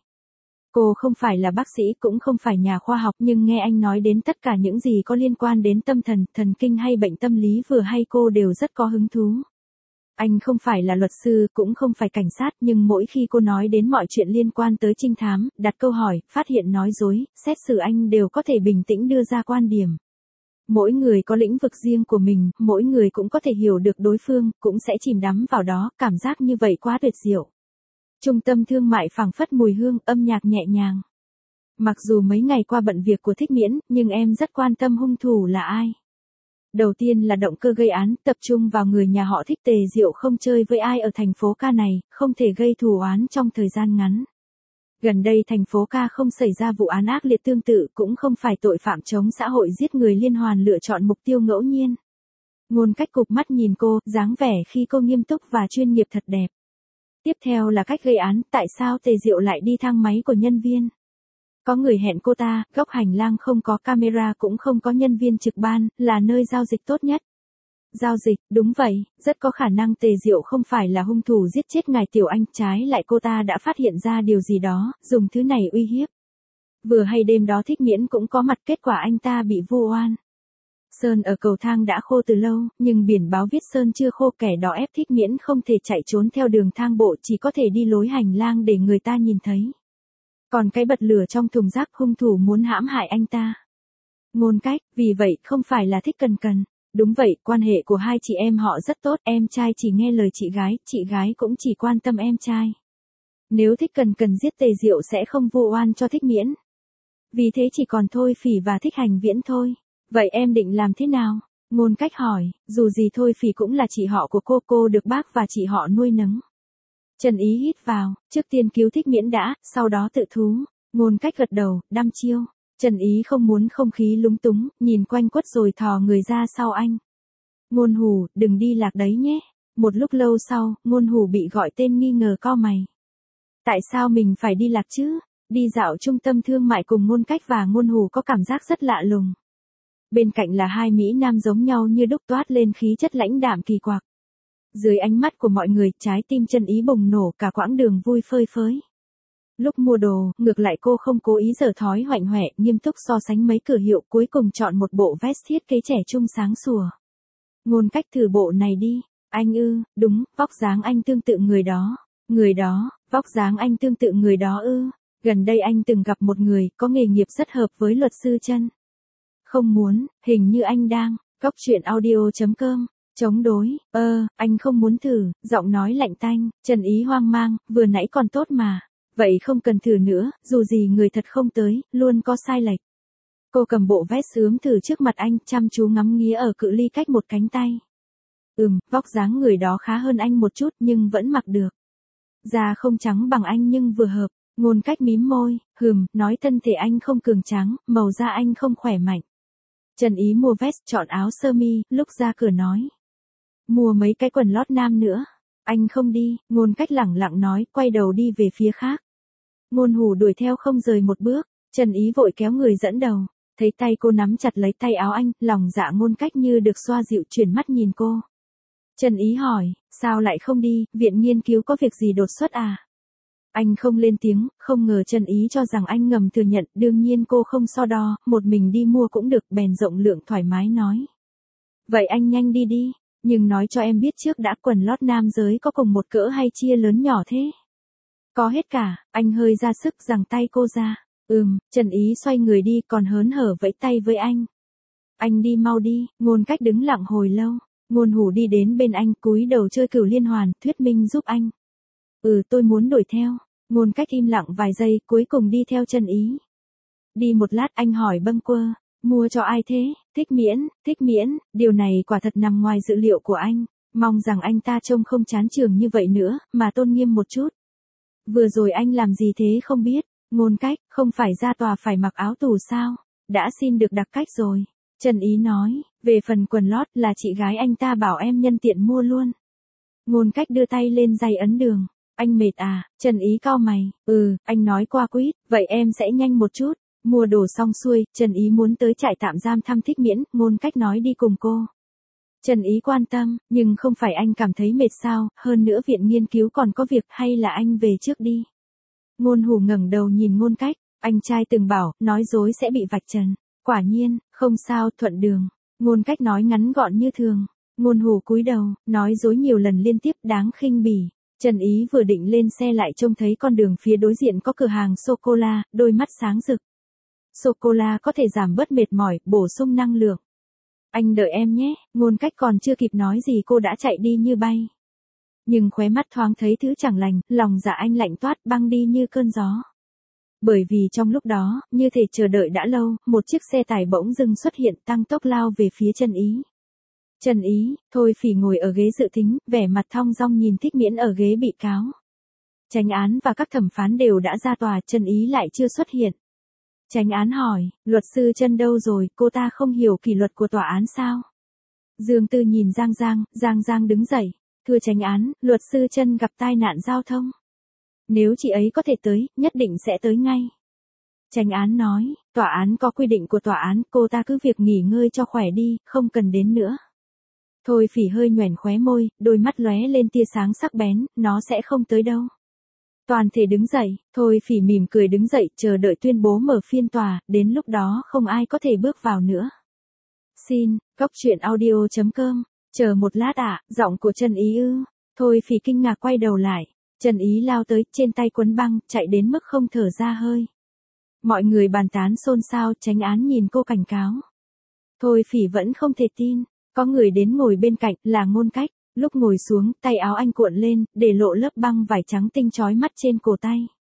Cô không phải là bác sĩ, cũng không phải nhà khoa học, nhưng nghe anh nói đến tất cả những gì có liên quan đến tâm thần, thần kinh hay bệnh tâm lý vừa hay cô đều rất có hứng thú. Anh không phải là luật sư, cũng không phải cảnh sát, nhưng mỗi khi cô nói đến mọi chuyện liên quan tới trinh thám, đặt câu hỏi, phát hiện nói dối, xét xử, anh đều có thể bình tĩnh đưa ra quan điểm. Mỗi người có lĩnh vực riêng của mình, mỗi người cũng có thể hiểu được đối phương, cũng sẽ chìm đắm vào đó, cảm giác như vậy quá tuyệt diệu. Trung tâm thương mại phảng phất mùi hương, âm nhạc nhẹ nhàng. Mặc dù mấy ngày qua bận việc của Thích Miễn, nhưng em rất quan tâm hung thủ là ai. Đầu tiên là động cơ gây án, tập trung vào người nhà họ Thích Tề Diệu không chơi với ai ở thành phố Ca này, không thể gây thù oán trong thời gian ngắn. Gần đây thành phố Ca không xảy ra vụ án ác liệt tương tự, cũng không phải tội phạm chống xã hội giết người liên hoàn lựa chọn mục tiêu ngẫu nhiên. Ngôn Cách cụp mắt nhìn cô, dáng vẻ khi cô nghiêm túc và chuyên nghiệp thật đẹp. Tiếp theo là cách gây án, tại sao Tề Diệu lại đi thang máy của nhân viên? Có người hẹn cô ta, góc hành lang không có camera cũng không có nhân viên trực ban, là nơi giao dịch tốt nhất. Giao dịch, đúng vậy, rất có khả năng Tề Diệu không phải là hung thủ giết chết ngài Tiểu Anh, trái lại cô ta đã phát hiện ra điều gì đó, dùng thứ này uy hiếp. Vừa hay đêm đó Thích Miễn cũng có mặt, kết quả anh ta bị vu oan. Sơn ở cầu thang đã khô từ lâu, nhưng biển báo viết sơn chưa khô, kẻ đó ép Thích Miễn không thể chạy trốn theo đường thang bộ, chỉ có thể đi lối hành lang để người ta nhìn thấy. Còn cái bật lửa trong thùng rác, hung thủ muốn hãm hại anh ta. Ngôn Cách, vì vậy không phải là Thích Cần Cần. Đúng vậy, quan hệ của hai chị em họ rất tốt, em trai chỉ nghe lời chị gái, chị gái cũng chỉ quan tâm em trai. Nếu Thích Cần Cần giết Tề Diệu sẽ không vu oan cho Thích Miễn. Vì thế chỉ còn Thôi Phỉ và Thích Hành Viễn thôi. Vậy em định làm thế nào? Ngôn Cách hỏi, dù gì Thôi Phỉ cũng là chị họ của cô, cô được bác và chị họ nuôi nấng. Trần Ý hít vào, trước tiên cứu Thích Miễn đã, sau đó tự thú. Ngôn Cách gật đầu, đăm chiêu. Trần Ý không muốn không khí lúng túng, nhìn quanh quất rồi thò người ra sau anh. Ngôn Hủ, đừng đi lạc đấy nhé. Một lúc lâu sau, Ngôn Hủ bị gọi tên nghi ngờ cau mày. Tại sao mình phải đi lạc chứ? Đi dạo trung tâm thương mại cùng Ngôn Cách và Ngôn Hủ có cảm giác rất lạ lùng. Bên cạnh là hai mỹ nam giống nhau như đúc, toát lên khí chất lãnh đạm kỳ quặc. Dưới ánh mắt của mọi người, trái tim Trần Ý bùng nổ, cả quãng đường vui phơi phới. Lúc mua đồ, ngược lại cô không cố ý giở thói hoạnh hoẹ, nghiêm túc so sánh mấy cửa hiệu, cuối cùng chọn một bộ vest thiết kế trẻ trung sáng sủa. Ngôn Cách, thử bộ này đi. Anh ư, đúng, vóc dáng anh tương tự người đó. Người đó, vóc dáng anh tương tự người đó ư. Gần đây anh từng gặp một người, có nghề nghiệp rất hợp với luật sư Trân. Không muốn, hình như anh đang, góc truyện audio chấm com. Chống đối, ơ, anh không muốn thử, giọng nói lạnh tanh, Trần Ý hoang mang, vừa nãy còn tốt mà. Vậy không cần thử nữa, dù gì người thật không tới, luôn có sai lệch. Cô cầm bộ vest ướm thử trước mặt anh, chăm chú ngắm nghía ở cự ly cách một cánh tay. Ừm, vóc dáng người đó khá hơn anh một chút nhưng vẫn mặc được. Da không trắng bằng anh nhưng vừa hợp. Ngôn Cách mím môi, hừm, nói thân thể anh không cường tráng, màu da anh không khỏe mạnh. Trần Ý mua vest, chọn áo sơ mi, lúc ra cửa nói. Mua mấy cái quần lót nam nữa. Anh không đi, Ngôn Cách lẳng lặng nói, quay đầu đi về phía khác. Ngôn Hủ đuổi theo không rời một bước, Trần Ý vội kéo người dẫn đầu. Thấy tay cô nắm chặt lấy tay áo anh, lòng dạ Ngôn Cách như được xoa dịu, chuyển mắt nhìn cô. Trần Ý hỏi, sao lại không đi, viện nghiên cứu có việc gì đột xuất à? Anh không lên tiếng, không ngờ Trần Ý cho rằng anh ngầm thừa nhận, đương nhiên cô không so đo, một mình đi mua cũng được, bèn rộng lượng thoải mái nói. Vậy anh nhanh đi đi, nhưng nói cho em biết trước đã, quần lót nam giới có cùng một cỡ hay chia lớn nhỏ thế? Có hết cả, anh hơi ra sức giằng tay cô ra. Ừm, Trần Ý xoay người đi, còn hớn hở vẫy tay với anh. Anh đi mau đi, Ngôn Cách đứng lặng hồi lâu. Ngôn Hủ đi đến bên anh, cúi đầu chơi cửu liên hoàn, thuyết minh giúp anh. Ừ, tôi muốn đuổi theo. Ngôn Cách im lặng vài giây, cuối cùng đi theo Trần Ý. Đi một lát anh hỏi bâng quơ, mua cho ai thế? Thích Miễn, Thích Miễn, điều này quả thật nằm ngoài dự liệu của anh. Mong rằng anh ta trông không chán trường như vậy nữa, mà tôn nghiêm một chút. Vừa rồi anh làm gì thế không biết? Ngôn Cách, không phải ra tòa phải mặc áo tù sao? Đã xin được đặc cách rồi. Trần Ý nói, về phần quần lót là chị gái anh ta bảo em nhân tiện mua luôn. Ngôn Cách đưa tay lên giày ấn đường. Anh mệt à? Trần Ý cau mày. Ừ, anh nói qua quýt, vậy em sẽ nhanh một chút. Mua đồ xong xuôi, Trần Ý muốn tới trại tạm giam thăm Thích Miễn, Ngôn Cách nói đi cùng cô. Trần Ý quan tâm, nhưng không phải anh cảm thấy mệt sao, hơn nữa viện nghiên cứu còn có việc, hay là anh về trước đi. Ngôn Hủ ngẩng đầu nhìn Ngôn Cách, anh trai từng bảo, nói dối sẽ bị vạch trần. Quả nhiên, không sao, thuận đường. Ngôn Cách nói ngắn gọn như thường. Ngôn Hủ cúi đầu, nói dối nhiều lần liên tiếp, đáng khinh bỉ. Trần Ý vừa định lên xe lại trông thấy con đường phía đối diện có cửa hàng sô-cô-la, đôi mắt sáng rực. Sô-cô-la có thể giảm bớt mệt mỏi, bổ sung năng lượng. Anh đợi em nhé, Ngôn Cách còn chưa kịp nói gì cô đã chạy đi như bay. Nhưng khóe mắt thoáng thấy thứ chẳng lành, lòng dạ anh lạnh toát, băng đi như cơn gió. Bởi vì trong lúc đó, như thể chờ đợi đã lâu, một chiếc xe tải bỗng dưng xuất hiện, tăng tốc lao về phía Trần Ý. Trần Ý, Thôi Phỉ ngồi ở ghế dự thính, vẻ mặt thong dong nhìn Thích Miễn ở ghế bị cáo. Chánh án và các thẩm phán đều đã ra tòa, Trần Ý lại chưa xuất hiện. Chánh án hỏi, luật sư Trân đâu rồi, cô ta không hiểu kỷ luật của tòa án sao? Dương Tư nhìn Giang Giang, Giang Giang đứng dậy. Thưa chánh án, luật sư Trân gặp tai nạn giao thông. Nếu chị ấy có thể tới, nhất định sẽ tới ngay. Chánh án nói, tòa án có quy định của tòa án, cô ta cứ việc nghỉ ngơi cho khỏe đi, không cần đến nữa. Thôi Phỉ hơi nhoẻn khóe môi, đôi mắt lóe lên tia sáng sắc bén, nó sẽ không tới đâu. Toàn thể đứng dậy, Thôi Phỉ mỉm cười đứng dậy, chờ đợi tuyên bố mở phiên tòa, đến lúc đó không ai có thể bước vào nữa. Xin, Cốc truyện audio chấm com, chờ một lát ạ, giọng của Trần Ý ư. Thôi Phỉ kinh ngạc quay đầu lại, Trần Ý lao tới, trên tay quấn băng, chạy đến mức không thở ra hơi. Mọi người bàn tán xôn xao, chánh án nhìn cô cảnh cáo. Thôi Phỉ vẫn không thể tin, có người đến ngồi bên cạnh, là Ngôn Cách. Lúc ngồi xuống, tay áo anh cuộn lên, để lộ lớp băng vải trắng tinh chói mắt trên cổ tay.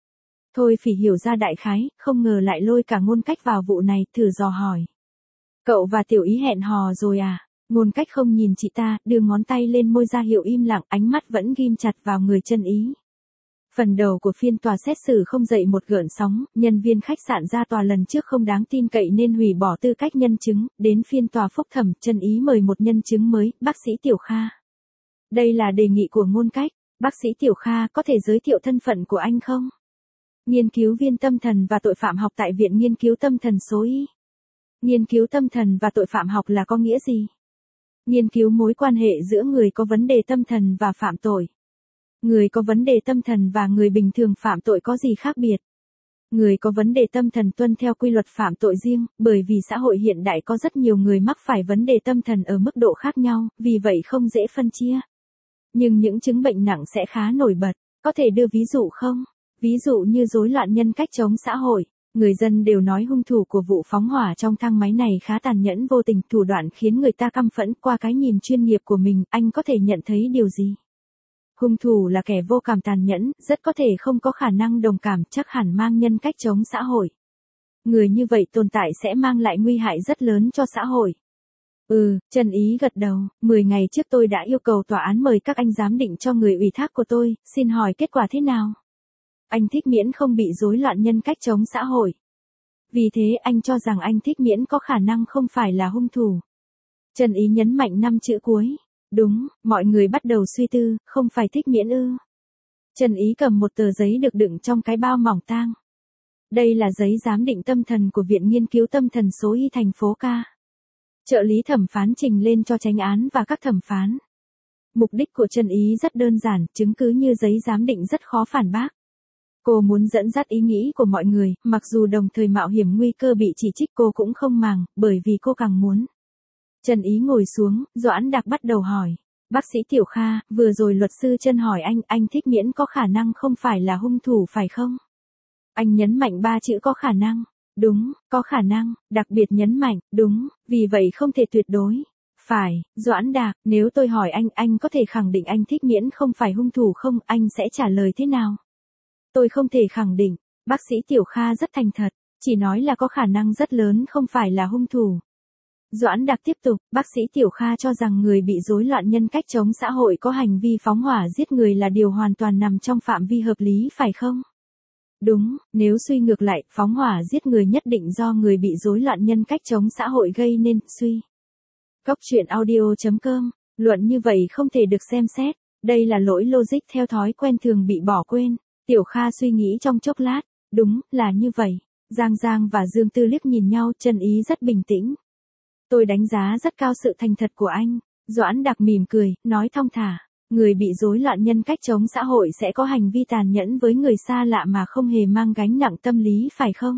Thôi Phỉ hiểu ra đại khái, không ngờ lại lôi cả Ngôn Cách vào vụ này, thử dò hỏi. Cậu và Tiểu Ý hẹn hò rồi à? Ngôn Cách không nhìn chị ta, đưa ngón tay lên môi ra hiệu im lặng, ánh mắt vẫn ghim chặt vào người Trân Ý. Phần đầu của phiên tòa xét xử không dậy một gợn sóng, nhân viên khách sạn ra tòa lần trước không đáng tin cậy nên hủy bỏ tư cách nhân chứng, đến phiên tòa phúc thẩm, Trân Ý mời một nhân chứng mới, bác sĩ Tiểu Kha. Đây là đề nghị của Ngôn Cách, bác sĩ Tiểu Kha có thể giới thiệu thân phận của anh không? Nghiên cứu viên tâm thần và tội phạm học tại Viện Nghiên cứu Tâm thần số Y. Nghiên cứu tâm thần và tội phạm học là có nghĩa gì? Nghiên cứu mối quan hệ giữa người có vấn đề tâm thần và phạm tội. Người có vấn đề tâm thần và người bình thường phạm tội có gì khác biệt? Người có vấn đề tâm thần tuân theo quy luật phạm tội riêng, bởi vì xã hội hiện đại có rất nhiều người mắc phải vấn đề tâm thần ở mức độ khác nhau, vì vậy không dễ phân chia. Nhưng những chứng bệnh nặng sẽ khá nổi bật, có thể đưa ví dụ không? Ví dụ như rối loạn nhân cách chống xã hội. Người dân đều nói hung thủ của vụ phóng hỏa trong thang máy này khá tàn nhẫn vô tình, thủ đoạn khiến người ta căm phẫn. Qua cái nhìn chuyên nghiệp của mình, anh có thể nhận thấy điều gì? Hung thủ là kẻ vô cảm tàn nhẫn, rất có thể không có khả năng đồng cảm, chắc hẳn mang nhân cách chống xã hội. Người như vậy tồn tại sẽ mang lại nguy hại rất lớn cho xã hội. Ừ, Trần Ý gật đầu, mười ngày trước tôi đã yêu cầu tòa án mời các anh giám định cho người ủy thác của tôi, xin hỏi kết quả thế nào? Anh Thích Miễn không bị rối loạn nhân cách chống xã hội. Vì thế anh cho rằng anh Thích Miễn có khả năng không phải là hung thủ. Trần Ý nhấn mạnh năm chữ cuối. Đúng, mọi người bắt đầu suy tư, không phải Thích Miễn ư. Trần Ý cầm một tờ giấy được đựng trong cái bao mỏng tang. Đây là giấy giám định tâm thần của Viện Nghiên cứu Tâm thần số Y thành phố Ca. Trợ lý thẩm phán trình lên cho chánh án và các thẩm phán. Mục đích của Trần Ý rất đơn giản, chứng cứ như giấy giám định rất khó phản bác. Cô muốn dẫn dắt ý nghĩ của mọi người, mặc dù đồng thời mạo hiểm nguy cơ bị chỉ trích cô cũng không màng, bởi vì cô càng muốn. Trần Ý ngồi xuống, Doãn Đạc bắt đầu hỏi. Bác sĩ Tiểu Kha, vừa rồi luật sư Trân hỏi anh, anh Thích Miễn có khả năng không phải là hung thủ phải không? Anh nhấn mạnh ba chữ có khả năng. Đúng, có khả năng, đặc biệt nhấn mạnh, đúng, vì vậy không thể tuyệt đối. Phải, Doãn Đạc, nếu tôi hỏi anh, anh có thể khẳng định anh Thích Miễn không phải hung thủ không, anh sẽ trả lời thế nào? Tôi không thể khẳng định, bác sĩ Tiểu Kha rất thành thật, chỉ nói là có khả năng rất lớn không phải là hung thủ. Doãn Đạc tiếp tục, bác sĩ Tiểu Kha cho rằng người bị rối loạn nhân cách chống xã hội có hành vi phóng hỏa giết người là điều hoàn toàn nằm trong phạm vi hợp lý phải không? Đúng, nếu suy ngược lại, phóng hỏa giết người nhất định do người bị rối loạn nhân cách chống xã hội gây nên, suy. Cốc truyện audio chấm com, luận như vậy không thể được xem xét, đây là lỗi logic theo thói quen thường bị bỏ quên. Tiểu Kha suy nghĩ trong chốc lát, đúng, là như vậy. Giang Giang và Dương Tư liếc nhìn nhau, Trân Ý rất bình tĩnh. Tôi đánh giá rất cao sự thành thật của anh. Doãn Đạc mỉm cười, nói thong thả. Người bị rối loạn nhân cách chống xã hội sẽ có hành vi tàn nhẫn với người xa lạ mà không hề mang gánh nặng tâm lý phải không?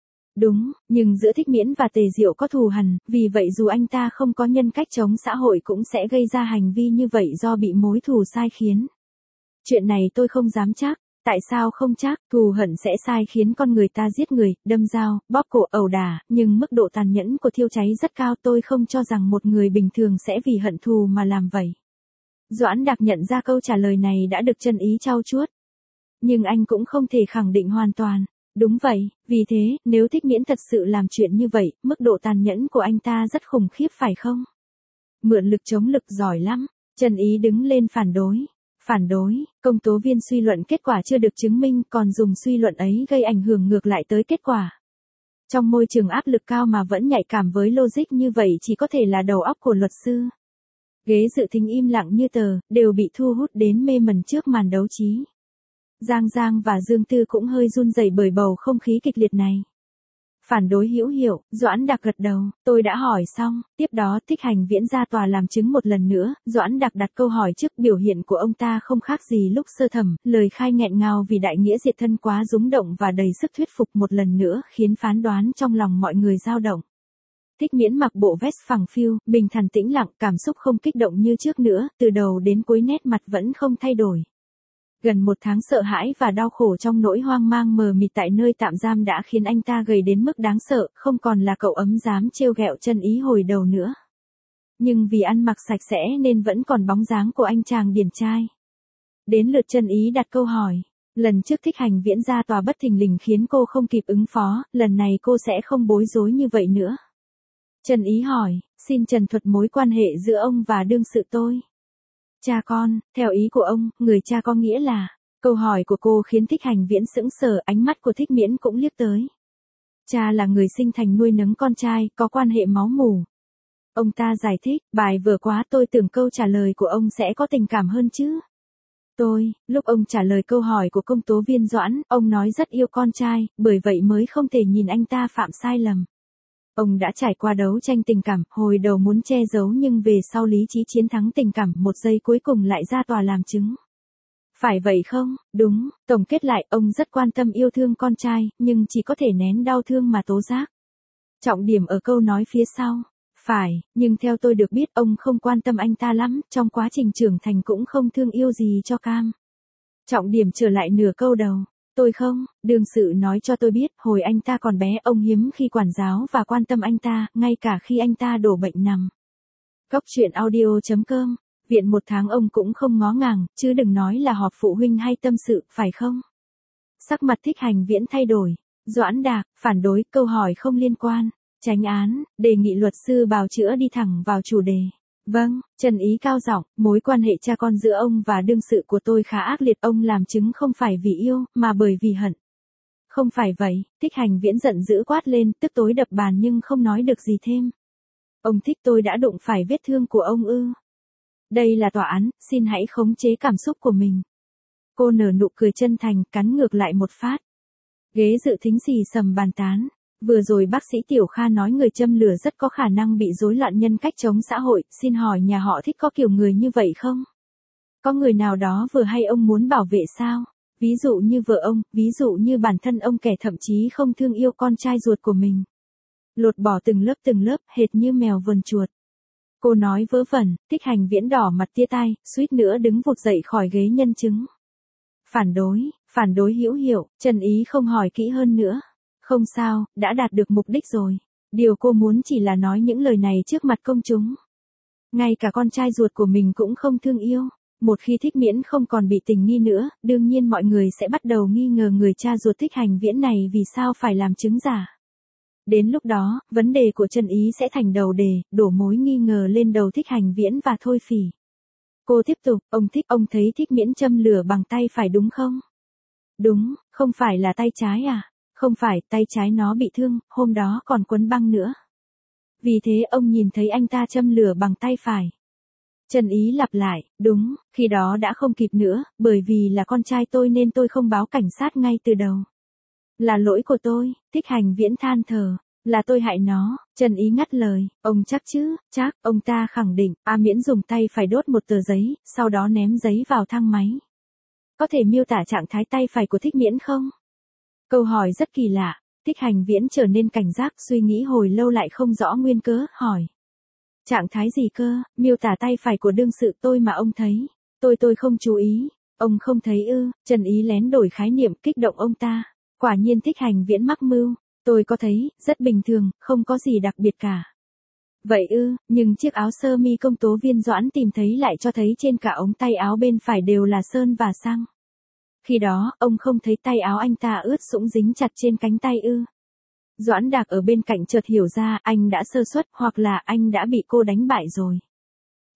Đúng, nhưng giữa Thích Miễn và Tề Diệu có thù hằn, vì vậy dù anh ta không có nhân cách chống xã hội cũng sẽ gây ra hành vi như vậy do bị mối thù sai khiến. Chuyện này tôi không dám chắc. Tại sao không chắc, thù hận sẽ sai khiến con người ta giết người, đâm dao, bóp cổ, ẩu đả, nhưng mức độ tàn nhẫn của thiêu cháy rất cao, tôi không cho rằng một người bình thường sẽ vì hận thù mà làm vậy. Doãn Đạc nhận ra câu trả lời này đã được Trân Ý trau chuốt. Nhưng anh cũng không thể khẳng định hoàn toàn. Đúng vậy, vì thế, nếu Thích Miễn thật sự làm chuyện như vậy, mức độ tàn nhẫn của anh ta rất khủng khiếp phải không? Mượn lực chống lực giỏi lắm. Trần Ý đứng lên phản đối. Phản đối, công tố viên suy luận kết quả chưa được chứng minh còn dùng suy luận ấy gây ảnh hưởng ngược lại tới kết quả. Trong môi trường áp lực cao mà vẫn nhạy cảm với logic như vậy chỉ có thể là đầu óc của luật sư. Ghế dự thính im lặng như tờ, đều bị thu hút đến mê mẩn trước màn đấu trí. Giang Giang và Dương Tư cũng hơi run rẩy bởi bầu không khí kịch liệt này. Phản đối hữu hiệu, Doãn Đạc gật đầu, tôi đã hỏi xong, tiếp đó Thích Hành Viễn ra tòa làm chứng một lần nữa, Doãn Đạc đặt câu hỏi trước biểu hiện của ông ta không khác gì lúc sơ thẩm, lời khai nghẹn ngào vì đại nghĩa diệt thân quá rúng động và đầy sức thuyết phục một lần nữa khiến phán đoán trong lòng mọi người dao động. Thích Miễn mặc bộ vest phẳng phiu, bình thản tĩnh lặng, cảm xúc không kích động như trước nữa, từ đầu đến cuối nét mặt vẫn không thay đổi. Gần một tháng sợ hãi và đau khổ trong nỗi hoang mang mờ mịt tại nơi tạm giam đã khiến anh ta gầy đến mức đáng sợ, không còn là cậu ấm dám trêu ghẹo Trân Ý hồi đầu nữa. Nhưng vì ăn mặc sạch sẽ nên vẫn còn bóng dáng của anh chàng điển trai. Đến lượt Trân Ý đặt câu hỏi. Lần trước Thích Hành Viễn ra tòa bất thình lình khiến cô không kịp ứng phó, lần này cô sẽ không bối rối như vậy nữa. Trân Ý hỏi, xin trần thuật mối quan hệ giữa ông và đương sự tôi. Cha con, theo ý của ông, người cha có nghĩa là... Câu hỏi của cô khiến Thích Hành Viễn sững sờ, ánh mắt của Thích Miễn cũng liếc tới. Cha là người sinh thành nuôi nấng con trai, có quan hệ máu mủ. Ông ta giải thích, bài vừa quá tôi tưởng câu trả lời của ông sẽ có tình cảm hơn chứ. Tôi, lúc ông trả lời câu hỏi của công tố viên Doãn, ông nói rất yêu con trai, bởi vậy mới không thể nhìn anh ta phạm sai lầm. Ông đã trải qua đấu tranh tình cảm, hồi đầu muốn che giấu nhưng về sau lý trí chiến thắng tình cảm, một giây cuối cùng lại ra tòa làm chứng. Phải vậy không? Đúng, tổng kết lại, ông rất quan tâm yêu thương con trai, nhưng chỉ có thể nén đau thương mà tố giác. Trọng điểm ở câu nói phía sau. Phải, nhưng theo tôi được biết ông không quan tâm anh ta lắm, trong quá trình trưởng thành cũng không thương yêu gì cho Cam. Trọng điểm trở lại nửa câu đầu. Tôi không, đương sự nói cho tôi biết, hồi anh ta còn bé ông hiếm khi quản giáo và quan tâm anh ta, ngay cả khi anh ta đổ bệnh nằm. Góc truyện audio chấm com, viện một tháng ông cũng không ngó ngàng, chứ đừng nói là họp phụ huynh hay tâm sự, phải không? Sắc mặt Thích Hành Viễn thay đổi. Doãn Đạc, phản đối, câu hỏi không liên quan. Chánh án, đề nghị luật sư bào chữa đi thẳng vào chủ đề. Vâng, Trân Ý cao giọng, mối quan hệ cha con giữa ông và đương sự của tôi khá ác liệt, ông làm chứng không phải vì yêu, mà bởi vì hận. Không phải vậy, Thích Hành Viễn giận dữ quát lên, tức tối đập bàn nhưng không nói được gì thêm. Ông thích tôi đã đụng phải vết thương của ông ư? Đây là tòa án, xin hãy khống chế cảm xúc của mình. Cô nở nụ cười chân thành, cắn ngược lại một phát. Ghế dự thính xì sầm bàn tán. Vừa rồi bác sĩ Tiểu Kha nói người châm lửa rất có khả năng bị rối loạn nhân cách chống xã hội, xin hỏi nhà họ Thích có kiểu người như vậy không? Có người nào đó vừa hay ông muốn bảo vệ sao? Ví dụ như vợ ông, ví dụ như bản thân ông kẻ thậm chí không thương yêu con trai ruột của mình. Lột bỏ từng lớp từng lớp, hệt như mèo vườn chuột. Cô nói vớ vẩn, Thích Hành Viễn đỏ mặt tia tai, suýt nữa đứng vụt dậy khỏi ghế nhân chứng. Phản đối, phản đối hữu hiệu, Trân Ý không hỏi kỹ hơn nữa. Không sao, đã đạt được mục đích rồi. Điều cô muốn chỉ là nói những lời này trước mặt công chúng. Ngay cả con trai ruột của mình cũng không thương yêu. Một khi Thích Miễn không còn bị tình nghi nữa, đương nhiên mọi người sẽ bắt đầu nghi ngờ người cha ruột Thích Hành Viễn này vì sao phải làm chứng giả. Đến lúc đó, vấn đề của Trân Ý sẽ thành đầu đề, đổ mối nghi ngờ lên đầu Thích Hành Viễn và thôi phỉ. Cô tiếp tục, ông thích, ông thấy Thích Miễn châm lửa bằng tay phải đúng không? Đúng, không phải là tay trái à? Không phải, tay trái nó bị thương, hôm đó còn quấn băng nữa. Vì thế ông nhìn thấy anh ta châm lửa bằng tay phải. Trân Ý lặp lại, đúng, khi đó đã không kịp nữa, bởi vì là con trai tôi nên tôi không báo cảnh sát ngay từ đầu. Là lỗi của tôi, Thích Hành Viễn than thở, là tôi hại nó, Trân Ý ngắt lời, ông chắc chứ, chắc, ông ta khẳng định, A Miễn dùng tay phải đốt một tờ giấy, sau đó ném giấy vào thang máy. Có thể miêu tả trạng thái tay phải của Thích Miễn không? Câu hỏi rất kỳ lạ, Thích Hành Viễn trở nên cảnh giác, suy nghĩ hồi lâu lại không rõ nguyên cớ, hỏi. Trạng thái gì cơ, miêu tả tay phải của đương sự tôi mà ông thấy. Tôi tôi không chú ý, ông không thấy ư, Trân Ý lén đổi khái niệm kích động ông ta. Quả nhiên Thích Hành Viễn mắc mưu, tôi có thấy, rất bình thường, không có gì đặc biệt cả. Vậy ư, nhưng chiếc áo sơ mi công tố viên Doãn tìm thấy lại cho thấy trên cả ống tay áo bên phải đều là sơn và xăng. Khi đó, ông không thấy tay áo anh ta ướt sũng dính chặt trên cánh tay ư. Doãn Đạc ở bên cạnh chợt hiểu ra anh đã sơ suất hoặc là anh đã bị cô đánh bại rồi.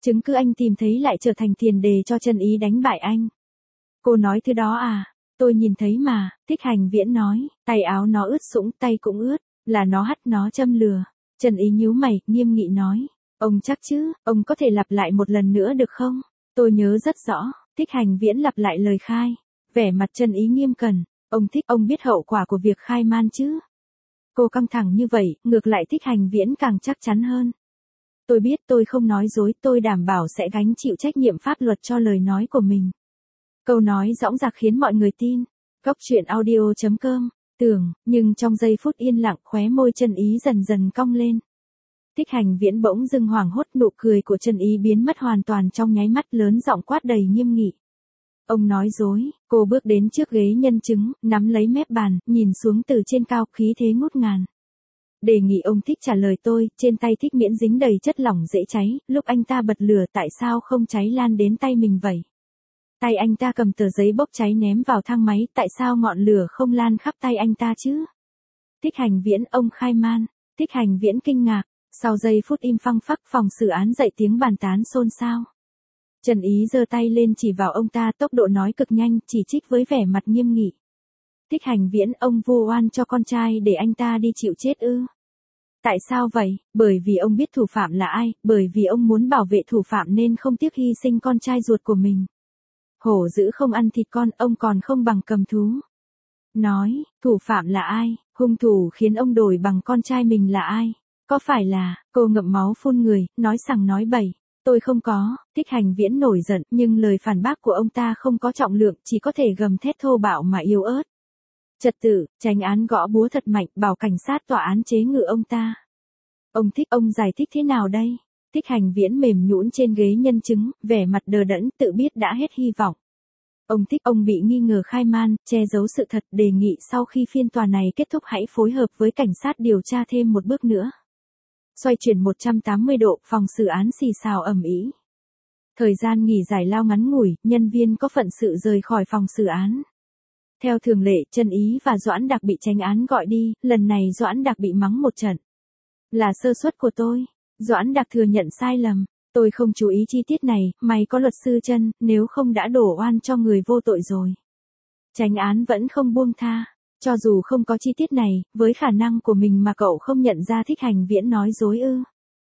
Chứng cứ anh tìm thấy lại trở thành tiền đề cho Trần Ý đánh bại anh. Cô nói thứ đó à? Tôi nhìn thấy mà, Thích Hành Viễn nói, tay áo nó ướt sũng, tay cũng ướt, là nó hắt nó châm lừa. Trần Ý nhíu mày, nghiêm nghị nói, ông chắc chứ, ông có thể lặp lại một lần nữa được không? Tôi nhớ rất rõ, Thích Hành Viễn lặp lại lời khai, vẻ mặt Trần Ý nghiêm cẩn, ông Thích, ông biết hậu quả của việc khai man chứ? Cô căng thẳng như vậy, ngược lại Thích Hành Viễn càng chắc chắn hơn. Tôi biết, tôi không nói dối, tôi đảm bảo sẽ gánh chịu trách nhiệm pháp luật cho lời nói của mình. Câu nói dõng dạc khiến mọi người tin. Góc truyện audio chấm com, tưởng, nhưng trong giây phút yên lặng khóe môi Trần Ý dần dần cong lên. Thích Hành Viễn bỗng dưng hoảng hốt, nụ cười của Trần Ý biến mất hoàn toàn trong nháy mắt, lớn giọng quát đầy nghiêm nghị. Ông nói dối. Cô bước đến trước ghế nhân chứng, nắm lấy mép bàn, nhìn xuống từ trên cao, khí thế ngút ngàn. Đề nghị ông Thích trả lời tôi, trên tay Thích Miễn dính đầy chất lỏng dễ cháy, lúc anh ta bật lửa tại sao không cháy lan đến tay mình vậy? Tay anh ta cầm tờ giấy bốc cháy ném vào thang máy, tại sao ngọn lửa không lan khắp tay anh ta chứ? Thích Hành Viễn, ông khai man. Thích Hành Viễn kinh ngạc, sau giây phút im phăng phắc, phòng xử án dậy tiếng bàn tán xôn xao. Trần Ý giơ tay lên chỉ vào ông ta, tốc độ nói cực nhanh, chỉ trích với vẻ mặt nghiêm nghị. Thích Hành Viễn, ông vu oan cho con trai để anh ta đi chịu chết ư? Tại sao vậy? Bởi vì ông biết thủ phạm là ai, bởi vì ông muốn bảo vệ thủ phạm nên không tiếc hy sinh con trai ruột của mình. Hổ dữ không ăn thịt con, ông còn không bằng cầm thú. Nói, thủ phạm là ai, hung thủ khiến ông đổi bằng con trai mình là ai? Có phải là, cô ngậm máu phun người, nói sằng nói bậy. Tôi không có. Thích Hành Viễn nổi giận, nhưng lời phản bác của ông ta không có trọng lượng, chỉ có thể gầm thét thô bạo mà yếu ớt. Trật tự, chánh án gõ búa thật mạnh, bảo cảnh sát tòa án chế ngự ông ta. Ông Thích, ông giải thích thế nào đây? Thích Hành Viễn mềm nhũn trên ghế nhân chứng, vẻ mặt đờ đẫn, tự biết đã hết hy vọng. Ông Thích, ông bị nghi ngờ khai man, che giấu sự thật, đề nghị sau khi phiên tòa này kết thúc hãy phối hợp với cảnh sát điều tra thêm một bước nữa. Xoay chuyển một trăm tám mươi độ, phòng xử án xì xào ầm ĩ. Thời gian nghỉ giải lao ngắn ngủi, nhân viên có phận sự rời khỏi phòng xử án. Theo thường lệ, Trần Ý và Doãn Đạc bị chánh án gọi đi, lần này Doãn Đạc bị mắng một trận. Là sơ suất của tôi. Doãn Đạc thừa nhận sai lầm. Tôi không chú ý chi tiết này, mày có luật sư Trân, nếu không đã đổ oan cho người vô tội rồi. Chánh án vẫn không buông tha. Cho dù không có chi tiết này, với khả năng của mình mà cậu không nhận ra Thích Hành Viễn nói dối ư?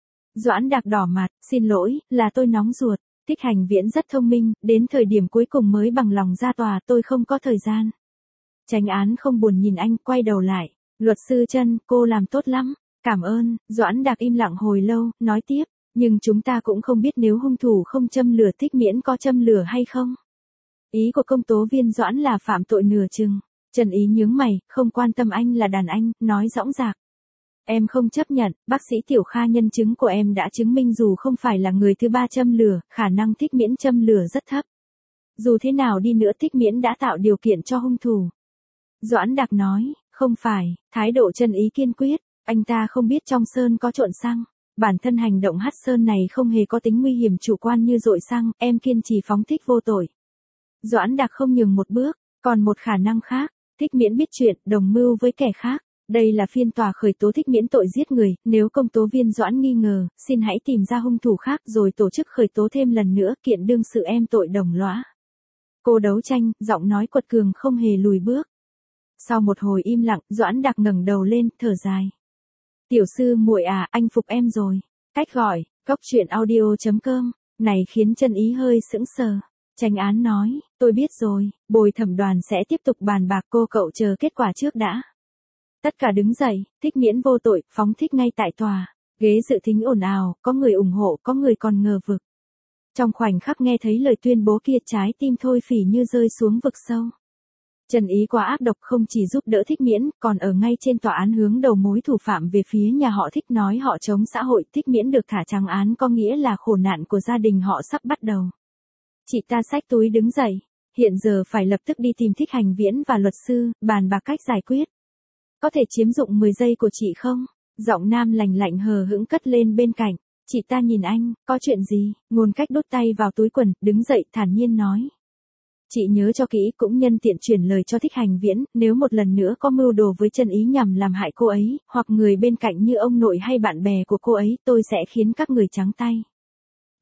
Doãn Đạc đỏ mặt, xin lỗi, là tôi nóng ruột. Thích Hành Viễn rất thông minh, đến thời điểm cuối cùng mới bằng lòng ra tòa, tôi không có thời gian. Chánh án không buồn nhìn anh, quay đầu lại. Luật sư Trân, cô làm tốt lắm. Cảm ơn. Doãn Đạc im lặng hồi lâu, nói tiếp. Nhưng chúng ta cũng không biết nếu hung thủ không châm lửa Thích Miễn có châm lửa hay không. Ý của công tố viên Doãn là phạm tội nửa chừng. Trần Ý nhướng mày, không quan tâm anh là đàn anh, nói dõng dạc. Em không chấp nhận, bác sĩ Tiểu Kha nhân chứng của em đã chứng minh dù không phải là người thứ ba châm lửa, khả năng Thích Miễn châm lửa rất thấp. Dù thế nào đi nữa Thích Miễn đã tạo điều kiện cho hung thủ. Doãn Đạc nói, không phải, thái độ Trần Ý kiên quyết, anh ta không biết trong sơn có trộn xăng. Bản thân hành động hắt sơn này không hề có tính nguy hiểm chủ quan như dội xăng, em kiên trì phóng thích vô tội. Doãn Đạc không nhường một bước, còn một khả năng khác, Thích Miễn biết chuyện, đồng mưu với kẻ khác. Đây là phiên tòa khởi tố Thích Miễn tội giết người, nếu công tố viên Doãn nghi ngờ, xin hãy tìm ra hung thủ khác rồi tổ chức khởi tố thêm lần nữa, kiện đương sự em tội đồng lõa. Cô đấu tranh, giọng nói quật cường không hề lùi bước. Sau một hồi im lặng, Doãn Đạc ngẩng đầu lên, thở dài. Tiểu sư muội à, anh phục em rồi. Cách gọi, góc truyện audio chấm com, này khiến Trần Ý hơi sững sờ. Chánh án nói, tôi biết rồi, bồi thẩm đoàn sẽ tiếp tục bàn bạc, cô cậu chờ kết quả trước đã. Tất cả đứng dậy, Thích Miễn vô tội, phóng thích ngay tại tòa. Ghế dự thính ồn ào, có người ủng hộ, có người còn ngờ vực. Trong khoảnh khắc nghe thấy lời tuyên bố kia, trái tim Thôi Phỉ như rơi xuống vực sâu. Trần Ý quá ác độc, không chỉ giúp đỡ Thích Miễn, còn ở ngay trên tòa án hướng đầu mối thủ phạm về phía nhà họ Thích, nói họ chống xã hội. Thích Miễn được thả trắng án có nghĩa là khổ nạn của gia đình họ sắp bắt đầu. Chị ta xách túi đứng dậy, hiện giờ phải lập tức đi tìm Thích Hành Viễn và luật sư, bàn bạc cách giải quyết. Có thể chiếm dụng mười giây của chị không? Giọng nam lành lạnh hờ hững cất lên bên cạnh. Chị ta nhìn anh, có chuyện gì? Ngôn Cách đút tay vào túi quần, đứng dậy thản nhiên nói. Chị nhớ cho kỹ, cũng nhân tiện chuyển lời cho Thích Hành Viễn, nếu một lần nữa có mưu đồ với Trần Ý nhằm làm hại cô ấy, hoặc người bên cạnh như ông nội hay bạn bè của cô ấy, tôi sẽ khiến các người trắng tay.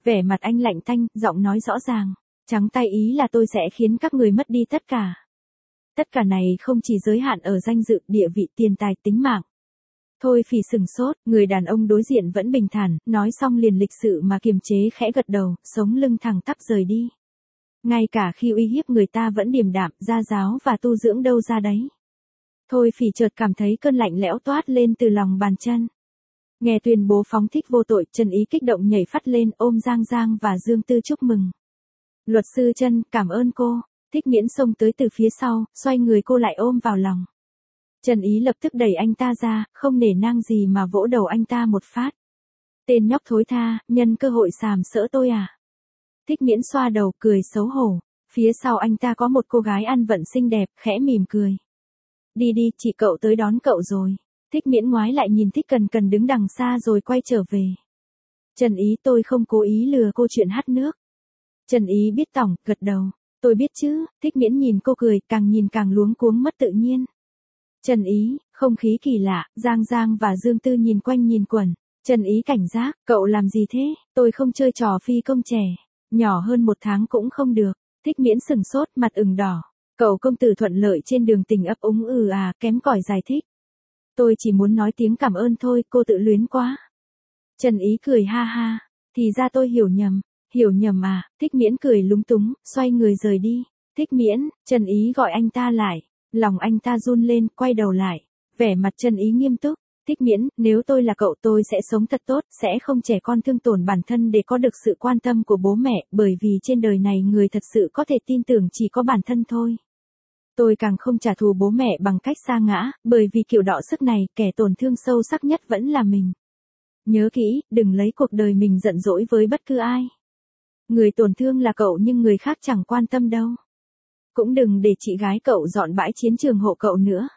Vẻ mặt anh lạnh tanh, giọng nói rõ ràng. Trắng tay ý là tôi sẽ khiến các người mất đi tất cả. Tất cả này không chỉ giới hạn ở danh dự, địa vị, tiền tài, tính mạng. Thôi Phỉ sừng sốt, người đàn ông đối diện vẫn bình thản, nói xong liền lịch sự mà kiềm chế khẽ gật đầu, sống lưng thẳng tắp rời đi. Ngay cả khi uy hiếp người ta vẫn điềm đạm, gia giáo và tu dưỡng đâu ra đấy. Thôi Phỉ chợt cảm thấy cơn lạnh lẽo toát lên từ lòng bàn chân. Nghe tuyên bố phóng thích vô tội, Trần Ý kích động nhảy phắt lên ôm Giang Giang và Dương Tư chúc mừng. Luật sư Trân, cảm ơn cô. Thích Miễn xông tới từ phía sau, xoay người cô lại ôm vào lòng. Trần Ý lập tức đẩy anh ta ra, không nể nang gì mà vỗ đầu anh ta một phát. Tên nhóc thối tha, nhân cơ hội sàm sỡ tôi à? Thích Miễn xoa đầu, cười xấu hổ. Phía sau anh ta có một cô gái ăn vận xinh đẹp, khẽ mỉm cười. Đi đi, chị cậu tới đón cậu rồi. Thích Miễn ngoái lại nhìn Thích Cần Cần đứng đằng xa rồi quay trở về. Trần Ý, tôi không cố ý lừa cô chuyện hát nước. Trần Ý biết tỏng, gật đầu. Tôi biết chứ. Thích Miễn nhìn cô cười, càng nhìn càng luống cuống mất tự nhiên. Trần Ý, không khí kỳ lạ, Giang Giang và Dương Tư nhìn quanh nhìn quẩn. Trần Ý cảnh giác, cậu làm gì thế? Tôi không chơi trò phi công trẻ. Nhỏ hơn một tháng cũng không được. Thích Miễn sừng sốt, mặt ửng đỏ. Cậu công tử thuận lợi trên đường tình ấp úng ừ à, kém cỏi giải thích. Tôi chỉ muốn nói tiếng cảm ơn thôi, cô tự luyến quá. Trần Ý cười ha ha. Thì ra tôi hiểu nhầm. Hiểu nhầm à? Thích Miễn cười lúng túng, xoay người rời đi. Thích Miễn, Trần Ý gọi anh ta lại. Lòng anh ta run lên, quay đầu lại. Vẻ mặt Trần Ý nghiêm túc. Thích Miễn, nếu tôi là cậu tôi sẽ sống thật tốt, sẽ không trẻ con thương tổn bản thân để có được sự quan tâm của bố mẹ, bởi vì trên đời này người thật sự có thể tin tưởng chỉ có bản thân thôi. Tôi càng không trả thù bố mẹ bằng cách sa ngã, bởi vì kiểu đọ sức này, kẻ tổn thương sâu sắc nhất vẫn là mình. Nhớ kỹ, đừng lấy cuộc đời mình giận dỗi với bất cứ ai. Người tổn thương là cậu nhưng người khác chẳng quan tâm đâu. Cũng đừng để chị gái cậu dọn bãi chiến trường hộ cậu nữa.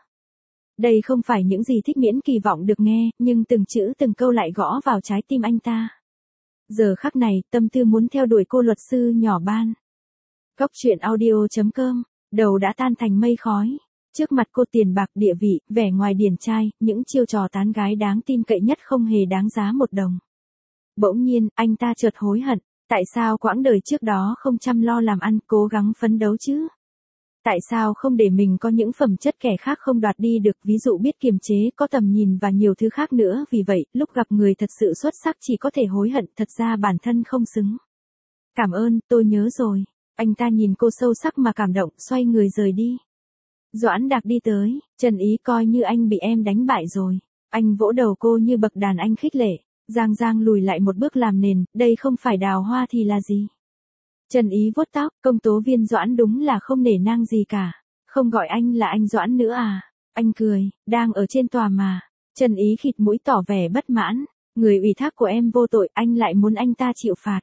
Đây không phải những gì Thích Miễn kỳ vọng được nghe, nhưng từng chữ từng câu lại gõ vào trái tim anh ta. Giờ khắc này, tâm tư muốn theo đuổi cô luật sư nhỏ ban. Góc truyện audio chấm com, đầu đã tan thành mây khói. Trước mặt cô tiền bạc địa vị, vẻ ngoài điển trai, những chiêu trò tán gái đáng tin cậy nhất không hề đáng giá một đồng. Bỗng nhiên, anh ta chợt hối hận. Tại sao quãng đời trước đó không chăm lo làm ăn, cố gắng phấn đấu chứ? Tại sao không để mình có những phẩm chất kẻ khác không đoạt đi được, ví dụ biết kiềm chế, có tầm nhìn và nhiều thứ khác nữa, vì vậy, lúc gặp người thật sự xuất sắc chỉ có thể hối hận, thật ra bản thân không xứng. Cảm ơn, tôi nhớ rồi. Anh ta nhìn cô sâu sắc mà cảm động, xoay người rời đi. Doãn Đạc đi tới, Trần Ý coi như anh bị em đánh bại rồi. Anh vỗ đầu cô như bậc đàn anh khích lệ. Giang Giang lùi lại một bước làm nền, đây không phải đào hoa thì là gì? Trần Ý vuốt tóc, công tố viên Doãn đúng là không nể nang gì cả. Không gọi anh là anh Doãn nữa à? Anh cười, đang ở trên tòa mà. Trần Ý khịt mũi tỏ vẻ bất mãn. Người ủy thác của em vô tội, anh lại muốn anh ta chịu phạt.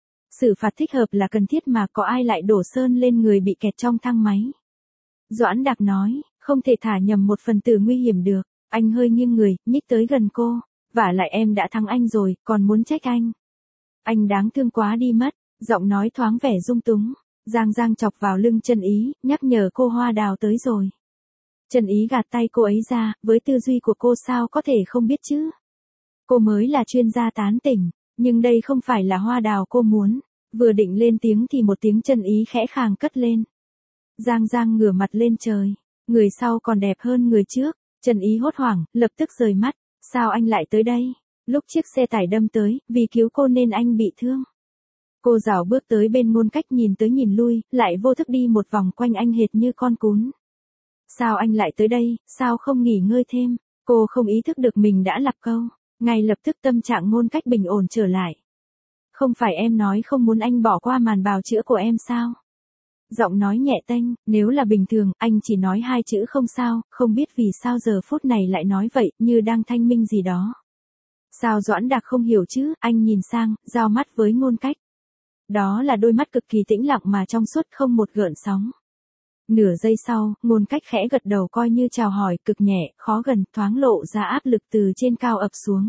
Xử phạt thích hợp là cần thiết mà, có ai lại đổ sơn lên người bị kẹt trong thang máy. Doãn Đạc nói, không thể thả nhầm một phần tử nguy hiểm được. Anh hơi nghiêng người, nhích tới gần cô. Vả lại em đã thắng anh rồi, còn muốn trách anh. Anh đáng thương quá đi mất. Giọng nói thoáng vẻ dung túng. Giang Giang chọc vào lưng Trần Ý, nhắc nhở cô Hoa Đào tới rồi. Trần Ý gạt tay cô ấy ra, với tư duy của cô sao có thể không biết chứ. Cô mới là chuyên gia tán tỉnh, nhưng đây không phải là Hoa Đào cô muốn. Vừa định lên tiếng thì một tiếng Trần Ý khẽ khàng cất lên. Giang Giang ngửa mặt lên trời. Người sau còn đẹp hơn người trước. Trần Ý hốt hoảng, lập tức rời mắt. Sao anh lại tới đây? Lúc chiếc xe tải đâm tới, vì cứu cô nên anh bị thương. Cô rảo bước tới bên Ngôn Cách nhìn tới nhìn lui, lại vô thức đi một vòng quanh anh hệt như con cún. Sao anh lại tới đây, sao không nghỉ ngơi thêm? Cô không ý thức được mình đã lặp câu. Ngay lập tức tâm trạng Ngôn Cách bình ổn trở lại. Không phải em nói không muốn anh bỏ qua màn bào chữa của em sao? Giọng nói nhẹ tênh, nếu là bình thường, anh chỉ nói hai chữ không sao, không biết vì sao giờ phút này lại nói vậy, như đang thanh minh gì đó. Sao Doãn Đạc không hiểu chứ, anh nhìn sang, giao mắt với Ngôn Cách. Đó là đôi mắt cực kỳ tĩnh lặng mà trong suốt không một gợn sóng. Nửa giây sau, Ngôn Cách khẽ gật đầu coi như chào hỏi, cực nhẹ, khó gần, thoáng lộ ra áp lực từ trên cao ập xuống.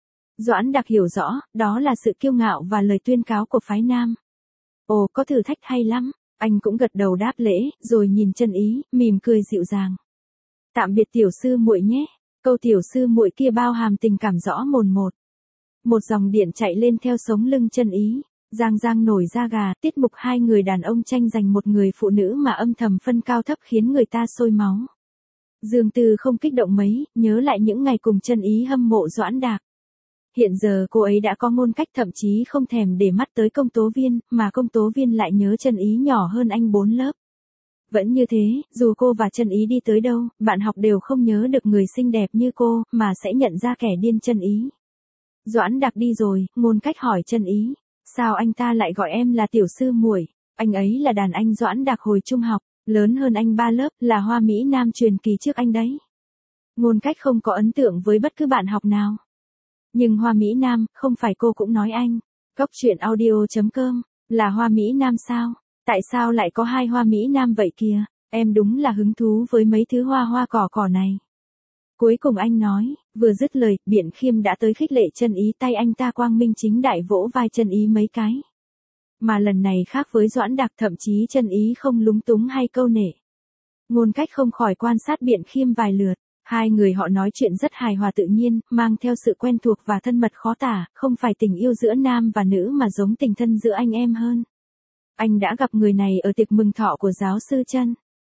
Doãn Đạc hiểu rõ, đó là sự kiêu ngạo và lời tuyên cáo của phái nam. Ồ, có thử thách hay lắm. Anh cũng gật đầu đáp lễ, rồi nhìn Trần Ý, mỉm cười dịu dàng. Tạm biệt tiểu sư muội nhé. Câu tiểu sư muội kia bao hàm tình cảm rõ mồn một. Một dòng điện chạy lên theo sống lưng Trần Ý. Giang Giang nổi da gà, tiết mục hai người đàn ông tranh giành một người phụ nữ mà âm thầm phân cao thấp khiến người ta sôi máu. Dương Tư không kích động mấy, nhớ lại những ngày cùng Chân Ý hâm mộ Doãn Đạc. Hiện giờ cô ấy đã có ngôn cách, thậm chí không thèm để mắt tới Công Tố Viên, mà Công Tố Viên lại nhớ Chân Ý nhỏ hơn anh bốn lớp. Vẫn như thế, dù cô và Chân Ý đi tới đâu, bạn học đều không nhớ được người xinh đẹp như cô, mà sẽ nhận ra kẻ điên Chân Ý. Doãn Đạc đi rồi, ngôn cách hỏi Chân Ý, sao anh ta lại gọi em là tiểu sư muội? Anh ấy là đàn anh Doãn Đạc hồi trung học, lớn hơn anh ba lớp, là Hoa Mỹ Nam truyền kỳ trước anh đấy. Ngôn cách không có ấn tượng với bất cứ bạn học nào. Nhưng Hoa Mỹ Nam, không phải cô cũng nói anh. Góc truyện audio chấm com, là Hoa Mỹ Nam sao? Tại sao lại có hai Hoa Mỹ Nam vậy kìa? Em đúng là hứng thú với mấy thứ hoa hoa cỏ cỏ này. Cuối cùng anh nói, vừa dứt lời, Biện Khiêm đã tới khích lệ Chân Ý, tay anh ta quang minh chính đại vỗ vai Chân Ý mấy cái. Mà lần này khác với Doãn Đạc, thậm chí Chân Ý không lúng túng hay câu nệ. Ngôn cách không khỏi quan sát Biện Khiêm vài lượt. Hai người họ nói chuyện rất hài hòa tự nhiên, mang theo sự quen thuộc và thân mật khó tả, không phải tình yêu giữa nam và nữ mà giống tình thân giữa anh em hơn. Anh đã gặp người này ở tiệc mừng thọ của giáo sư Chân.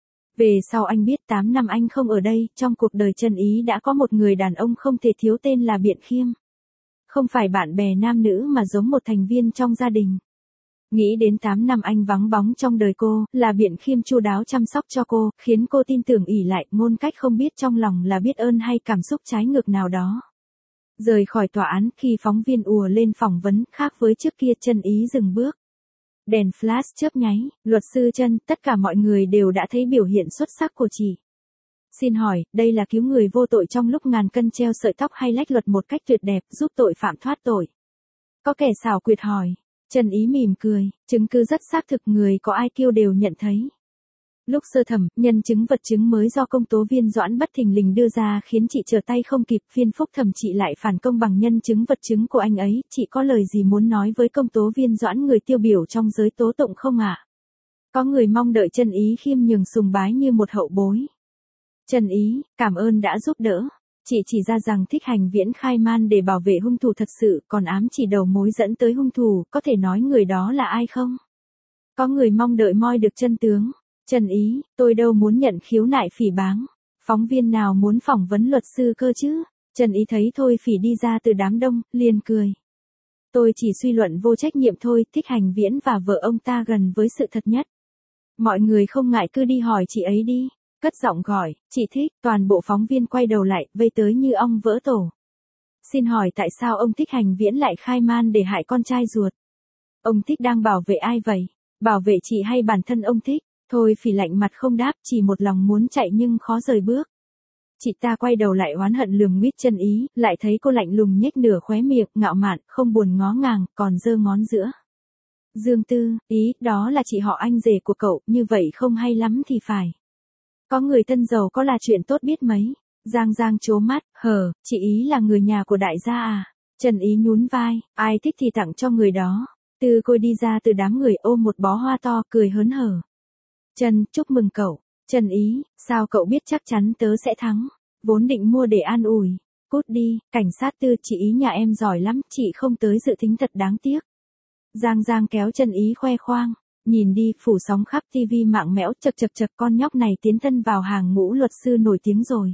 Về sau anh biết tám năm anh không ở đây, trong cuộc đời Chân Ý đã có một người đàn ông không thể thiếu tên là Biện Khiêm. Không phải bạn bè nam nữ mà giống một thành viên trong gia đình. Nghĩ đến tám năm anh vắng bóng trong đời cô, là Biện Khiêm chu đáo chăm sóc cho cô, khiến cô tin tưởng ỷ lại, ngôn cách không biết trong lòng là biết ơn hay cảm xúc trái ngược nào đó. Rời khỏi tòa án, khi phóng viên ùa lên phỏng vấn, khác với trước kia, Chân Ý dừng bước. Đèn flash chớp nháy, luật sư Chân, tất cả mọi người đều đã thấy biểu hiện xuất sắc của chị. Xin hỏi, đây là cứu người vô tội trong lúc ngàn cân treo sợi tóc hay lách luật một cách tuyệt đẹp, giúp tội phạm thoát tội? Có kẻ xảo quyệt hỏi. Chân Ý mỉm cười, chứng cứ rất xác thực, người có i kiu đều nhận thấy. Lúc sơ thẩm, nhân chứng vật chứng mới do công tố viên Doãn bất thình lình đưa ra khiến chị trở tay không kịp, phiên phúc thẩm chị lại phản công bằng nhân chứng vật chứng của anh ấy, chị có lời gì muốn nói với công tố viên Doãn, người tiêu biểu trong giới tố tụng không ạ? À? Có người mong đợi Chân Ý khiêm nhường sùng bái như một hậu bối. Chân Ý, cảm ơn đã giúp đỡ. Chị chỉ ra rằng Thích Hành Viễn khai man để bảo vệ hung thủ thật sự, còn ám chỉ đầu mối dẫn tới hung thủ, có thể nói người đó là ai không? Có người mong đợi moi được chân tướng. Chân Ý, tôi đâu muốn nhận khiếu nại phỉ báng. Phóng viên nào muốn phỏng vấn luật sư cơ chứ? Chân Ý thấy Thôi Phỉ đi ra từ đám đông, liền cười. Tôi chỉ suy luận vô trách nhiệm thôi, Thích Hành Viễn và vợ ông ta gần với sự thật nhất. Mọi người không ngại cứ đi hỏi chị ấy đi. Cất giọng gọi, chị Thích, toàn bộ phóng viên quay đầu lại, vây tới như ong vỡ tổ. Xin hỏi tại sao ông Thích Hành Viễn lại khai man để hại con trai ruột? Ông Thích đang bảo vệ ai vậy? Bảo vệ chị hay bản thân ông Thích? Thôi Phỉ lạnh mặt không đáp, chỉ một lòng muốn chạy nhưng khó rời bước. Chị ta quay đầu lại oán hận lườm nguyết Chân Ý, lại thấy cô lạnh lùng nhếch nửa khóe miệng, ngạo mạn, không buồn ngó ngàng, còn giơ ngón giữa. Dương Tư, ý, đó là chị họ anh rể của cậu, như vậy không hay lắm thì phải. Có người tân giàu có là chuyện tốt biết mấy. Giang Giang trố mắt, hờ, chị Ý là người nhà của đại gia à? Chân Ý nhún vai, ai thích thì tặng cho người đó. Tư Côi đi ra từ đám người ôm một bó hoa to, cười hớn hở. Chân, chúc mừng cậu. Chân Ý, sao cậu biết chắc chắn tớ sẽ thắng? Vốn định mua để an ủi. Cút đi, cảnh sát Tư, chị Ý nhà em giỏi lắm, chị không tới dự thính thật đáng tiếc. Giang Giang kéo Chân Ý khoe khoang. Nhìn đi, phủ sóng khắp ti vi mạng mẽo, chật chật chật, con nhóc này tiến thân vào hàng ngũ luật sư nổi tiếng rồi.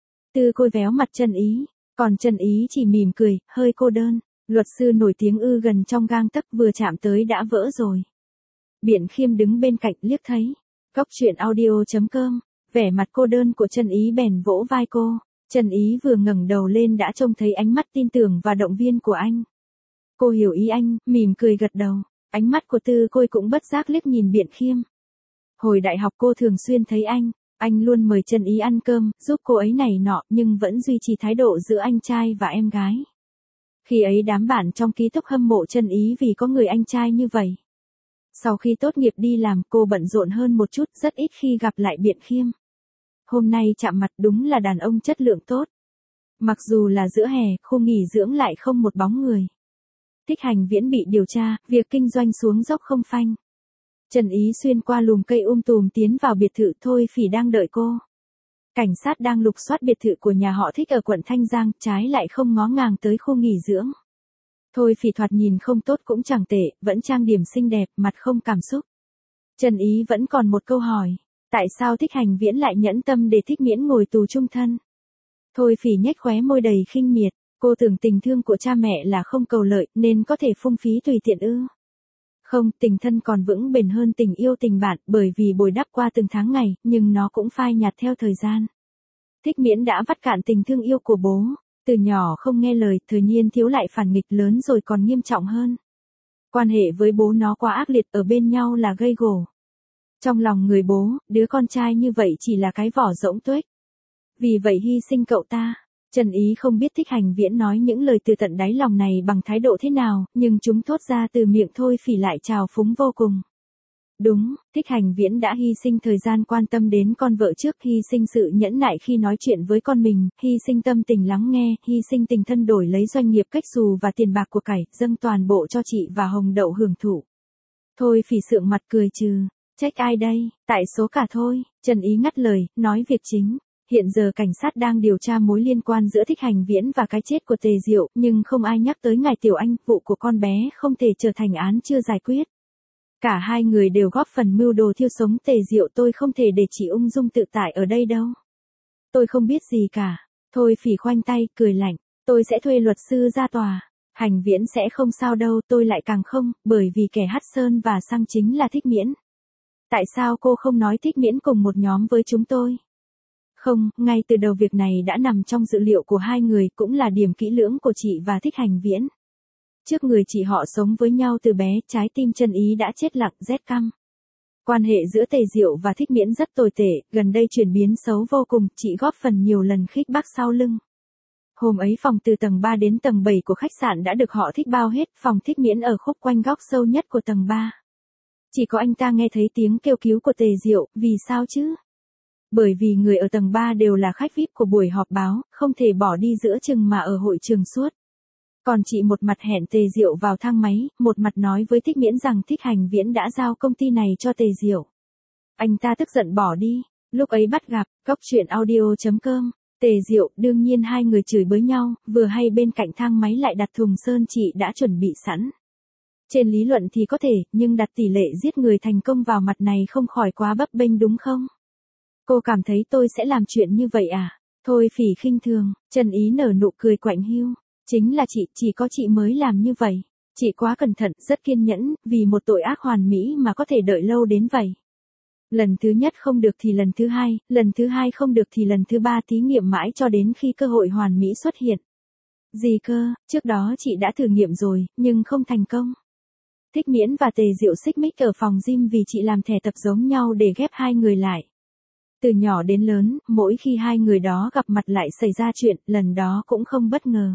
Tư Côi véo mặt Chân Ý, còn Chân Ý chỉ mỉm cười, hơi cô đơn. Luật sư nổi tiếng ư, gần trong gang tấc, vừa chạm tới đã vỡ rồi. Biện Khiêm đứng bên cạnh liếc thấy. Góc truyện audio chấm com, vẻ mặt cô đơn của Chân Ý bèn vỗ vai cô. Chân Ý vừa ngẩng đầu lên đã trông thấy ánh mắt tin tưởng và động viên của anh. Cô hiểu ý anh, mỉm cười gật đầu. Ánh mắt của Tư Côi cũng bất giác liếc nhìn Biện Khiêm. Hồi đại học cô thường xuyên thấy anh, anh luôn mời Chân Ý ăn cơm, giúp cô ấy này nọ, nhưng vẫn duy trì thái độ giữa anh trai và em gái. Khi ấy đám bạn trong ký túc hâm mộ Chân Ý vì có người anh trai như vậy. Sau khi tốt nghiệp đi làm, cô bận rộn hơn một chút, rất ít khi gặp lại Biện Khiêm. Hôm nay chạm mặt, đúng là đàn ông chất lượng tốt. Mặc dù là giữa hè, khu nghỉ dưỡng lại không một bóng người. Thích Hành Viễn bị điều tra, việc kinh doanh xuống dốc không phanh. Chân Ý xuyên qua lùm cây um tùm tiến vào biệt thự, Thôi Phỉ đang đợi cô. Cảnh sát đang lục soát biệt thự của nhà họ Thích ở quận Thanh Giang, trái lại không ngó ngàng tới khu nghỉ dưỡng. Thôi Phỉ thoạt nhìn không tốt cũng chẳng tệ, vẫn trang điểm xinh đẹp, mặt không cảm xúc. Trần Ý vẫn còn một câu hỏi. Tại sao Thích Hành Viễn lại nhẫn tâm để Thích Miễn ngồi tù chung thân? Thôi Phỉ nhếch khóe môi đầy khinh miệt. Cô tưởng tình thương của cha mẹ là không cầu lợi, nên có thể phung phí tùy tiện ư? Không, tình thân còn vững bền hơn tình yêu tình bạn, bởi vì bồi đắp qua từng tháng ngày, nhưng nó cũng phai nhạt theo thời gian. Thích Miễn đã vắt cạn tình thương yêu của bố. Từ nhỏ không nghe lời, thời niên thiếu lại phản nghịch, lớn rồi còn nghiêm trọng hơn. Quan hệ với bố nó quá ác liệt, ở bên nhau là gây gổ. Trong lòng người bố, đứa con trai như vậy chỉ là cái vỏ rỗng tuếch. Vì vậy hy sinh cậu ta. Trần Ý không biết Thích Hành Viễn nói những lời từ tận đáy lòng này bằng thái độ thế nào, nhưng chúng thốt ra từ miệng Thôi Phỉ lại trào phúng vô cùng. Đúng, Thích Hành Viễn đã hy sinh thời gian quan tâm đến con vợ trước, hy sinh sự nhẫn nại khi nói chuyện với con mình, hy sinh tâm tình lắng nghe, hy sinh tình thân đổi lấy doanh nghiệp cách xù và tiền bạc của cải, dâng toàn bộ cho chị và Hồng Đậu hưởng thụ. Thôi Phỉ sượng mặt cười trừ, trách ai đây, tại số cả thôi. Trần Ý ngắt lời, nói việc chính. Hiện giờ cảnh sát đang điều tra mối liên quan giữa Thích Hành Viễn và cái chết của Tề Diệu, nhưng không ai nhắc tới ngài Tiểu Anh, vụ của con bé không thể trở thành án chưa giải quyết. Cả hai người đều góp phần mưu đồ thiêu sống Tề Diệu, tôi không thể để chị ung dung tự tại ở đây đâu. Tôi không biết gì cả. Thôi Phỉ khoanh tay, cười lạnh, tôi sẽ thuê luật sư ra tòa. Hành Viễn sẽ không sao đâu, tôi lại càng không, bởi vì kẻ hắt sơn và xăng chính là Thích Miễn. Tại sao cô không nói Thích Miễn cùng một nhóm với chúng tôi? Không, ngay từ đầu việc này đã nằm trong dự liệu của hai người, cũng là điểm kỹ lưỡng của chị và Thích Hành Viễn. Trước người chị họ sống với nhau từ bé, trái tim Trần Ý đã chết lặng rét căm. Quan hệ giữa Tề Diệu và Thích Miễn rất tồi tệ, gần đây chuyển biến xấu vô cùng, chị góp phần nhiều lần khích bác sau lưng. Hôm ấy phòng từ tầng ba đến tầng bảy của khách sạn đã được họ Thích bao hết, phòng Thích Miễn ở khúc quanh góc sâu nhất của tầng ba. Chỉ có anh ta nghe thấy tiếng kêu cứu của Tề Diệu, vì sao chứ? Bởi vì người ở tầng ba đều là khách vi ai pi của buổi họp báo, không thể bỏ đi giữa chừng mà ở hội trường suốt. Còn chị một mặt hẹn Tề Diệu vào thang máy, một mặt nói với Thích Miễn rằng Thích Hành Viễn đã giao công ty này cho Tề Diệu. Anh ta tức giận bỏ đi. Lúc ấy bắt gặp, góc truyện audio chấm com. Tề Diệu, đương nhiên hai người chửi bới nhau, vừa hay bên cạnh thang máy lại đặt thùng sơn chị đã chuẩn bị sẵn. Trên lý luận thì có thể, nhưng đặt tỷ lệ giết người thành công vào mặt này không khỏi quá bấp bênh đúng không? Cô cảm thấy tôi sẽ làm chuyện như vậy à? Thôi Phỉ khinh thường. Trần Ý nở nụ cười quạnh hiu. Chính là chị, chỉ có chị mới làm như vậy. Chị quá cẩn thận, rất kiên nhẫn, vì một tội ác hoàn mỹ mà có thể đợi lâu đến vậy. Lần thứ nhất không được thì lần thứ hai, lần thứ hai không được thì lần thứ ba, thí nghiệm mãi cho đến khi cơ hội hoàn mỹ xuất hiện. Gì cơ, trước đó chị đã thử nghiệm rồi, nhưng không thành công. Thích Miễn và Tề Diệu xích mích ở phòng gym vì chị làm thẻ tập giống nhau để ghép hai người lại. Từ nhỏ đến lớn, mỗi khi hai người đó gặp mặt lại xảy ra chuyện, lần đó cũng không bất ngờ.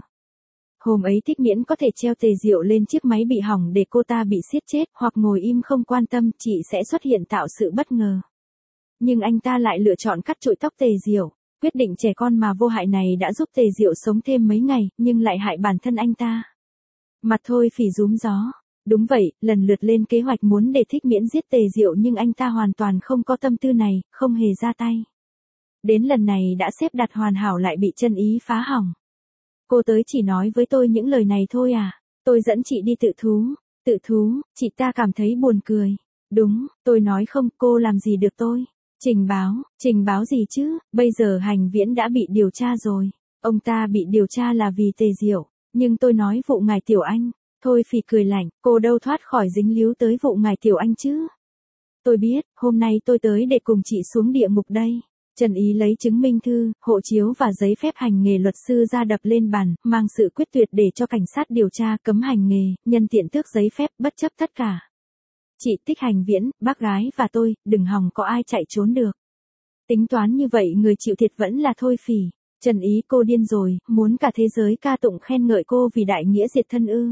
Hôm ấy Thích Miễn có thể treo Tề Diệu lên chiếc máy bị hỏng để cô ta bị siết chết, hoặc ngồi im không quan tâm, chị sẽ xuất hiện tạo sự bất ngờ. Nhưng anh ta lại lựa chọn cắt trụi tóc Tề Diệu. Quyết định trẻ con mà vô hại này đã giúp Tề Diệu sống thêm mấy ngày, nhưng lại hại bản thân anh ta. Mặt Thôi Phỉ rúm gió. Đúng vậy, lần lượt lên kế hoạch muốn để Thích Miễn giết Tề Diệu nhưng anh ta hoàn toàn không có tâm tư này, không hề ra tay. Đến lần này đã xếp đặt hoàn hảo lại bị Trân Ý phá hỏng. Cô tới chỉ nói với tôi những lời này thôi à? Tôi dẫn chị đi tự thú. Tự thú, chị ta cảm thấy buồn cười. Đúng, tôi nói không, cô làm gì được tôi. Trình báo, trình báo gì chứ, bây giờ Hành Viễn đã bị điều tra rồi. Ông ta bị điều tra là vì Tề Diệu, nhưng tôi nói vụ ngài Tiểu Anh. Thôi Phỉ cười lạnh, cô đâu thoát khỏi dính líu tới vụ ngài Tiểu Anh chứ. Tôi biết, hôm nay tôi tới để cùng chị xuống địa ngục đây. Trần Ý lấy chứng minh thư, hộ chiếu và giấy phép hành nghề luật sư ra đập lên bàn, mang sự quyết tuyệt để cho cảnh sát điều tra cấm hành nghề, nhân tiện tước giấy phép bất chấp tất cả. Chị Thích Hành Viễn, bác gái và tôi, đừng hòng có ai chạy trốn được. Tính toán như vậy người chịu thiệt vẫn là Thôi Phỉ. Trần Ý, cô điên rồi, muốn cả thế giới ca tụng khen ngợi cô vì đại nghĩa diệt thân ư?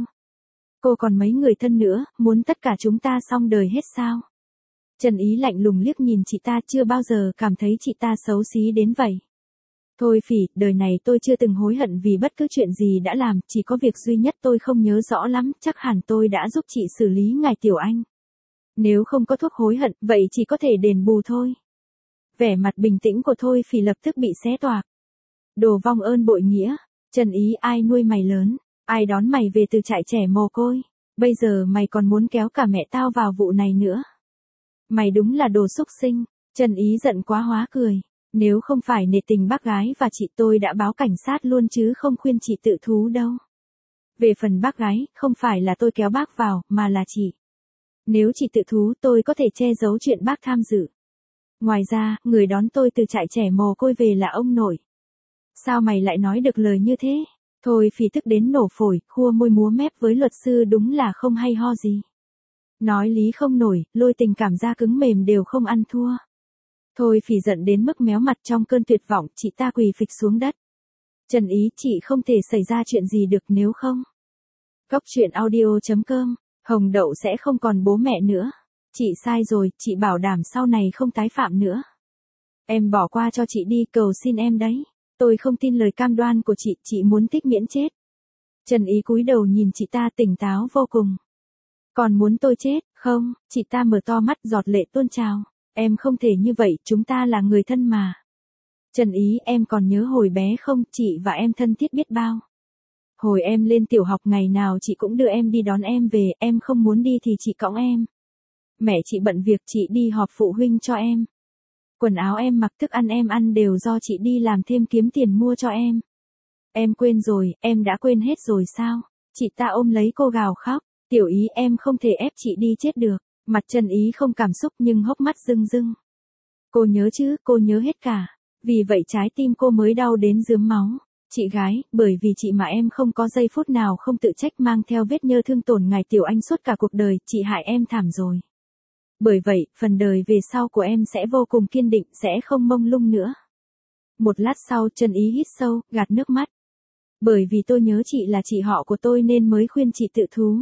Cô còn mấy người thân nữa, muốn tất cả chúng ta xong đời hết sao? Trần Ý lạnh lùng liếc nhìn chị ta, chưa bao giờ cảm thấy chị ta xấu xí đến vậy. Thôi Phỉ, đời này tôi chưa từng hối hận vì bất cứ chuyện gì đã làm, chỉ có việc duy nhất tôi không nhớ rõ lắm, chắc hẳn tôi đã giúp chị xử lý ngài Tiểu Anh. Nếu không có thuốc hối hận, vậy chỉ có thể đền bù thôi. Vẻ mặt bình tĩnh của Thôi Phỉ lập tức bị xé toạc. Đồ vong ơn bội nghĩa. Trần Ý, ai nuôi mày lớn? Ai đón mày về từ trại trẻ mồ côi? Bây giờ mày còn muốn kéo cả mẹ tao vào vụ này nữa. Mày đúng là đồ xúc sinh. Trần Ý giận quá hóa cười. Nếu không phải nể tình bác gái và chị tôi đã báo cảnh sát luôn chứ không khuyên chị tự thú đâu. Về phần bác gái, không phải là tôi kéo bác vào, mà là chị. Nếu chị tự thú tôi có thể che giấu chuyện bác tham dự. Ngoài ra, người đón tôi từ trại trẻ mồ côi về là ông nội. Sao mày lại nói được lời như thế? Thôi Phỉ tức đến nổ phổi, khua môi múa mép với luật sư đúng là không hay ho gì. Nói lý không nổi, lôi tình cảm ra cứng mềm đều không ăn thua. Thôi Phỉ giận đến mức méo mặt trong cơn tuyệt vọng, chị ta quỳ phịch xuống đất. Trần Ý, chị không thể xảy ra chuyện gì được nếu không. Cóc truyện audio chấm com, Hồng Đậu sẽ không còn bố mẹ nữa. Chị sai rồi, chị bảo đảm sau này không tái phạm nữa. Em bỏ qua cho chị đi, cầu xin em đấy. Tôi không tin lời cam đoan của chị, chị muốn tích miễn chết. Trần Ý cúi đầu nhìn chị ta tỉnh táo vô cùng. Còn muốn tôi chết, không? Chị ta mở to mắt giọt lệ tuôn trào. Em không thể như vậy, chúng ta là người thân mà. Trần Ý, em còn nhớ hồi bé không, chị và em thân thiết biết bao. Hồi em lên tiểu học ngày nào chị cũng đưa em đi đón em về, em không muốn đi thì chị cõng em. Mẹ chị bận việc chị đi họp phụ huynh cho em. Quần áo em mặc, thức ăn em ăn đều do chị đi làm thêm kiếm tiền mua cho em. Em quên rồi, em đã quên hết rồi sao? Chị ta ôm lấy cô gào khóc. Tiểu Ý, em không thể ép chị đi chết được. Mặt Trần Ý không cảm xúc nhưng hốc mắt rưng rưng. Cô nhớ chứ, cô nhớ hết cả. Vì vậy trái tim cô mới đau đến rướm máu. Chị gái, bởi vì chị mà em không có giây phút nào không tự trách mang theo vết nhơ thương tổn ngài Tiểu Anh suốt cả cuộc đời, chị hại em thảm rồi. Bởi vậy, phần đời về sau của em sẽ vô cùng kiên định, sẽ không mông lung nữa. Một lát sau, Trần Ý hít sâu, gạt nước mắt. Bởi vì tôi nhớ chị là chị họ của tôi nên mới khuyên chị tự thú.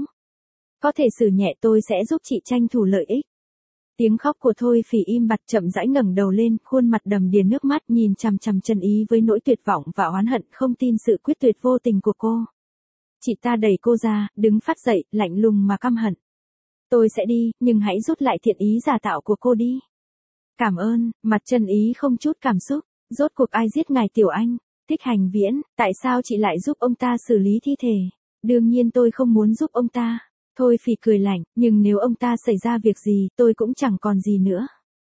Có thể xử nhẹ tôi sẽ giúp chị tranh thủ lợi ích. Tiếng khóc của Thôi Phỉ im bặt, chậm rãi ngẩng đầu lên, khuôn mặt đầm đìa nước mắt nhìn chằm chằm Trần Ý với nỗi tuyệt vọng và oán hận không tin sự quyết tuyệt vô tình của cô. Chị ta đẩy cô ra, đứng phát dậy, lạnh lùng mà căm hận. Tôi sẽ đi, nhưng hãy rút lại thiện ý giả tạo của cô đi. Cảm ơn, mặt Trần Ý không chút cảm xúc. Rốt cuộc ai giết ngài Tiểu Anh? Thích Hành Viễn, tại sao chị lại giúp ông ta xử lý thi thể? Đương nhiên tôi không muốn giúp ông ta. Thôi Phỉ cười lạnh, nhưng nếu ông ta xảy ra việc gì, tôi cũng chẳng còn gì nữa.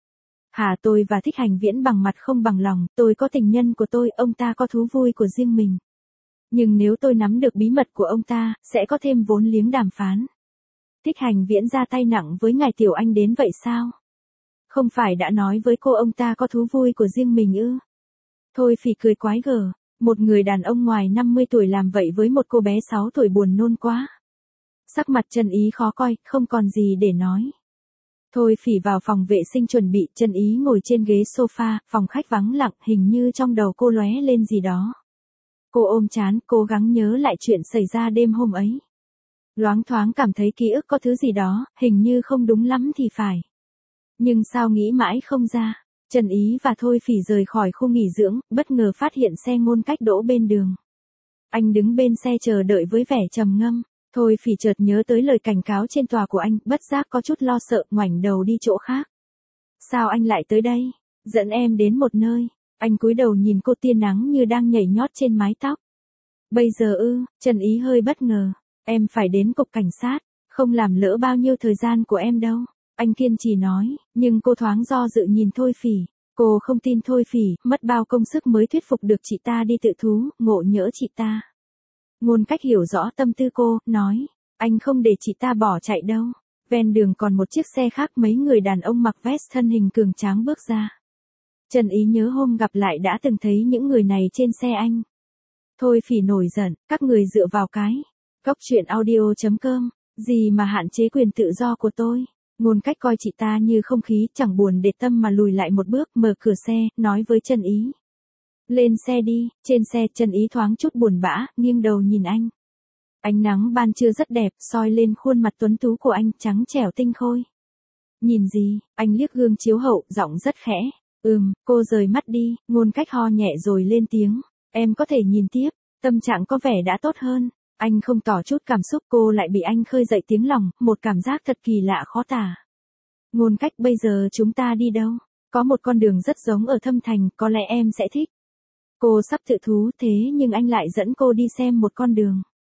Hả, tôi và Thích Hành Viễn bằng mặt không bằng lòng, tôi có tình nhân của tôi, ông ta có thú vui của riêng mình. Nhưng nếu tôi nắm được bí mật của ông ta, sẽ có thêm vốn liếng đàm phán. Thích Hành Viễn ra tay nặng với ngài Tiểu Anh đến vậy sao? Không phải đã nói với cô ông ta có thú vui của riêng mình ư? Thôi Phỉ cười quái gở, một người đàn ông ngoài năm mươi tuổi làm vậy với một cô bé sáu tuổi buồn nôn quá. Sắc mặt Trần Ý khó coi, không còn gì để nói. Thôi Phỉ vào phòng vệ sinh chuẩn bị, Trần Ý ngồi trên ghế sofa, phòng khách vắng lặng, hình như trong đầu cô lóe lên gì đó. Cô ôm trán, cố gắng nhớ lại chuyện xảy ra đêm hôm ấy. Loáng thoáng cảm thấy ký ức có thứ gì đó, hình như không đúng lắm thì phải. Nhưng sao nghĩ mãi không ra. Trần Ý và Thôi Phỉ rời khỏi khu nghỉ dưỡng, bất ngờ phát hiện xe Ngôn Cách đỗ bên đường. Anh đứng bên xe chờ đợi với vẻ trầm ngâm. Thôi Phỉ chợt nhớ tới lời cảnh cáo trên tòa của anh, bất giác có chút lo sợ, ngoảnh đầu đi chỗ khác. Sao anh lại tới đây? Dẫn em đến một nơi. Anh cúi đầu nhìn cô, tia nắng như đang nhảy nhót trên mái tóc. Bây giờ ư? Trần Ý hơi bất ngờ. Em phải đến cục cảnh sát, không làm lỡ bao nhiêu thời gian của em đâu. Anh kiên trì nói, nhưng cô thoáng do dự nhìn Thôi Phỉ. Cô không tin Thôi Phỉ, mất bao công sức mới thuyết phục được chị ta đi tự thú, ngộ nhỡ chị ta. Ngôn Cách hiểu rõ tâm tư cô, nói, anh không để chị ta bỏ chạy đâu. Ven đường còn một chiếc xe khác, mấy người đàn ông mặc vest thân hình cường tráng bước ra. Trần Ý nhớ hôm gặp lại đã từng thấy những người này trên xe anh. Thôi Phỉ nổi giận, các người dựa vào cái. Cóc truyện audio chấm com, gì mà hạn chế quyền tự do của tôi. Ngôn Cách coi chị ta như không khí, chẳng buồn để tâm mà lùi lại một bước, mở cửa xe, nói với Trần Ý. Lên xe đi. Trên xe Trần Ý thoáng chút buồn bã, nghiêng đầu nhìn anh. Ánh nắng ban trưa rất đẹp, soi lên khuôn mặt tuấn tú của anh, trắng trẻo tinh khôi. Nhìn gì? Anh liếc gương chiếu hậu, giọng rất khẽ. Ừm, cô rời mắt đi. Ngôn Cách ho nhẹ rồi lên tiếng. Em có thể nhìn tiếp. Tâm trạng có vẻ đã tốt hơn. Anh không tỏ chút cảm xúc, cô lại bị anh khơi dậy tiếng lòng, một cảm giác thật kỳ lạ khó tả. Ngôn Cách, bây giờ chúng ta đi đâu? Có một con đường rất giống ở Thâm Thành, có lẽ em sẽ thích. Cô sắp tự thú thế nhưng anh lại dẫn cô đi xem một con đường.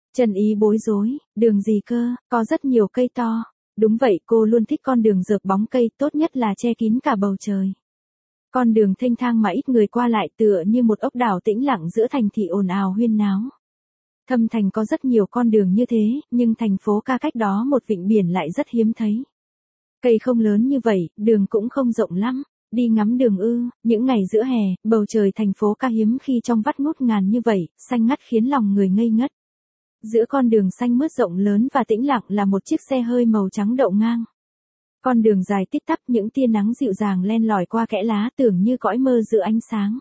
Trần Ý bối rối, đường gì cơ, có rất nhiều cây to. Đúng vậy, cô luôn thích con đường rợp bóng cây, tốt nhất là che kín cả bầu trời. Con đường thênh thang mà ít người qua lại tựa như một ốc đảo tĩnh lặng giữa thành thị ồn ào huyên náo. Thâm Thành có rất nhiều con đường như thế, nhưng thành phố ca cách đó một vịnh biển lại rất hiếm thấy. Cây không lớn như vậy, đường cũng không rộng lắm. Đi ngắm đường ư, những ngày giữa hè, bầu trời thành phố ca hiếm khi trong vắt ngút ngàn như vậy, xanh ngắt khiến lòng người ngây ngất. Giữa con đường xanh mướt rộng lớn và tĩnh lặng là một chiếc xe hơi màu trắng đậu ngang. Con đường dài tít tắp, những tia nắng dịu dàng len lỏi qua kẽ lá tưởng như cõi mơ giữa ánh sáng.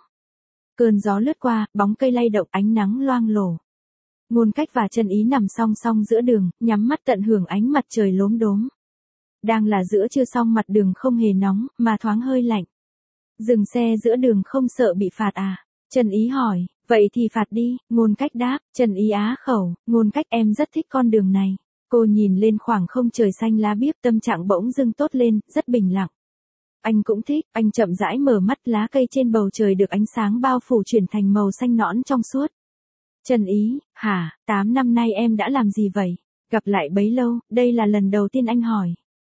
Cơn gió lướt qua, bóng cây lay động, ánh nắng loang lổ. Ngôn Cách và Trần Ý nằm song song giữa đường, nhắm mắt tận hưởng ánh mặt trời lốm đốm. Đang là giữa trưa song mặt đường không hề nóng, mà thoáng hơi lạnh. Dừng xe giữa đường không sợ bị phạt à? Trần Ý hỏi, vậy thì phạt đi, Ngôn Cách đáp. Trần Ý á khẩu, Ngôn Cách em rất thích con đường này. Cô nhìn lên khoảng không trời xanh lá biếc, tâm trạng bỗng dưng tốt lên, rất bình lặng. Anh cũng thích, anh chậm rãi mở mắt, lá cây trên bầu trời được ánh sáng bao phủ chuyển thành màu xanh nõn trong suốt. Trần Ý, hả, tám năm nay em đã làm gì vậy? Gặp lại bấy lâu, đây là lần đầu tiên anh hỏi.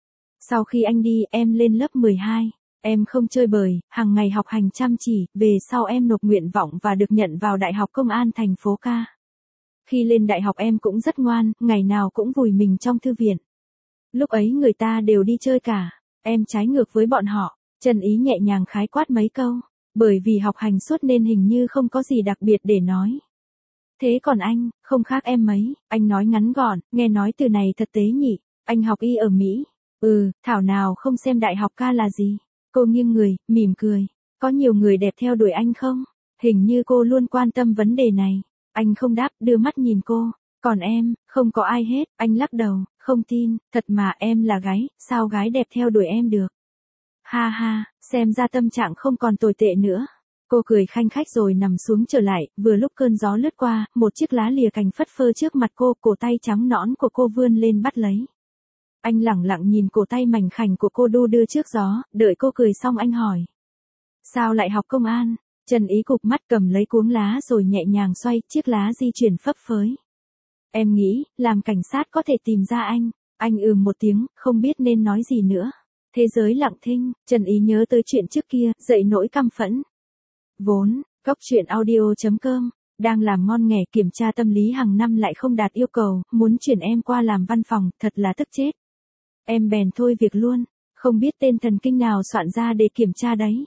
Sau khi anh đi, em lên lớp mười hai. Em không chơi bời, hàng ngày học hành chăm chỉ, về sau em nộp nguyện vọng và được nhận vào Đại học Công an thành phố ca. Khi lên đại học em cũng rất ngoan, ngày nào cũng vùi mình trong thư viện. Lúc ấy người ta đều đi chơi cả, em trái ngược với bọn họ. Trần Ý nhẹ nhàng khái quát mấy câu, bởi vì học hành suốt nên hình như không có gì đặc biệt để nói. Thế còn anh, không khác em mấy, anh nói ngắn gọn, nghe nói từ này thật tế nhỉ, anh học y ở Mỹ. Ừ, thảo nào không xem đại học ca là gì. Cô nghiêng người, mỉm cười, có nhiều người đẹp theo đuổi anh không? Hình như cô luôn quan tâm vấn đề này. Anh không đáp, đưa mắt nhìn cô. Còn em, không có ai hết, anh lắc đầu, không tin, thật mà em là gái, sao gái đẹp theo đuổi em được? Ha ha, xem ra tâm trạng không còn tồi tệ nữa. Cô cười khanh khách rồi nằm xuống trở lại, vừa lúc cơn gió lướt qua, một chiếc lá lìa cành phất phơ trước mặt cô, cổ tay trắng nõn của cô vươn lên bắt lấy. Anh lẳng lặng nhìn cổ tay mảnh khảnh của cô đu đưa trước gió, đợi cô cười xong anh hỏi. Sao lại học công an? Trần Ý cụp mắt cầm lấy cuống lá rồi nhẹ nhàng xoay, chiếc lá di chuyển phấp phới. Em nghĩ, làm cảnh sát có thể tìm ra anh. Anh ừm một tiếng, không biết nên nói gì nữa. Thế giới lặng thinh, Trần Ý nhớ tới chuyện trước kia, dậy nỗi căm phẫn. Vốn, góc truyện audio chấm com, đang làm ngon nghẻ kiểm tra tâm lý hàng năm lại không đạt yêu cầu, muốn chuyển em qua làm văn phòng, thật là tức chết. Em bèn thôi việc luôn, không biết tên thần kinh nào soạn ra để kiểm tra đấy.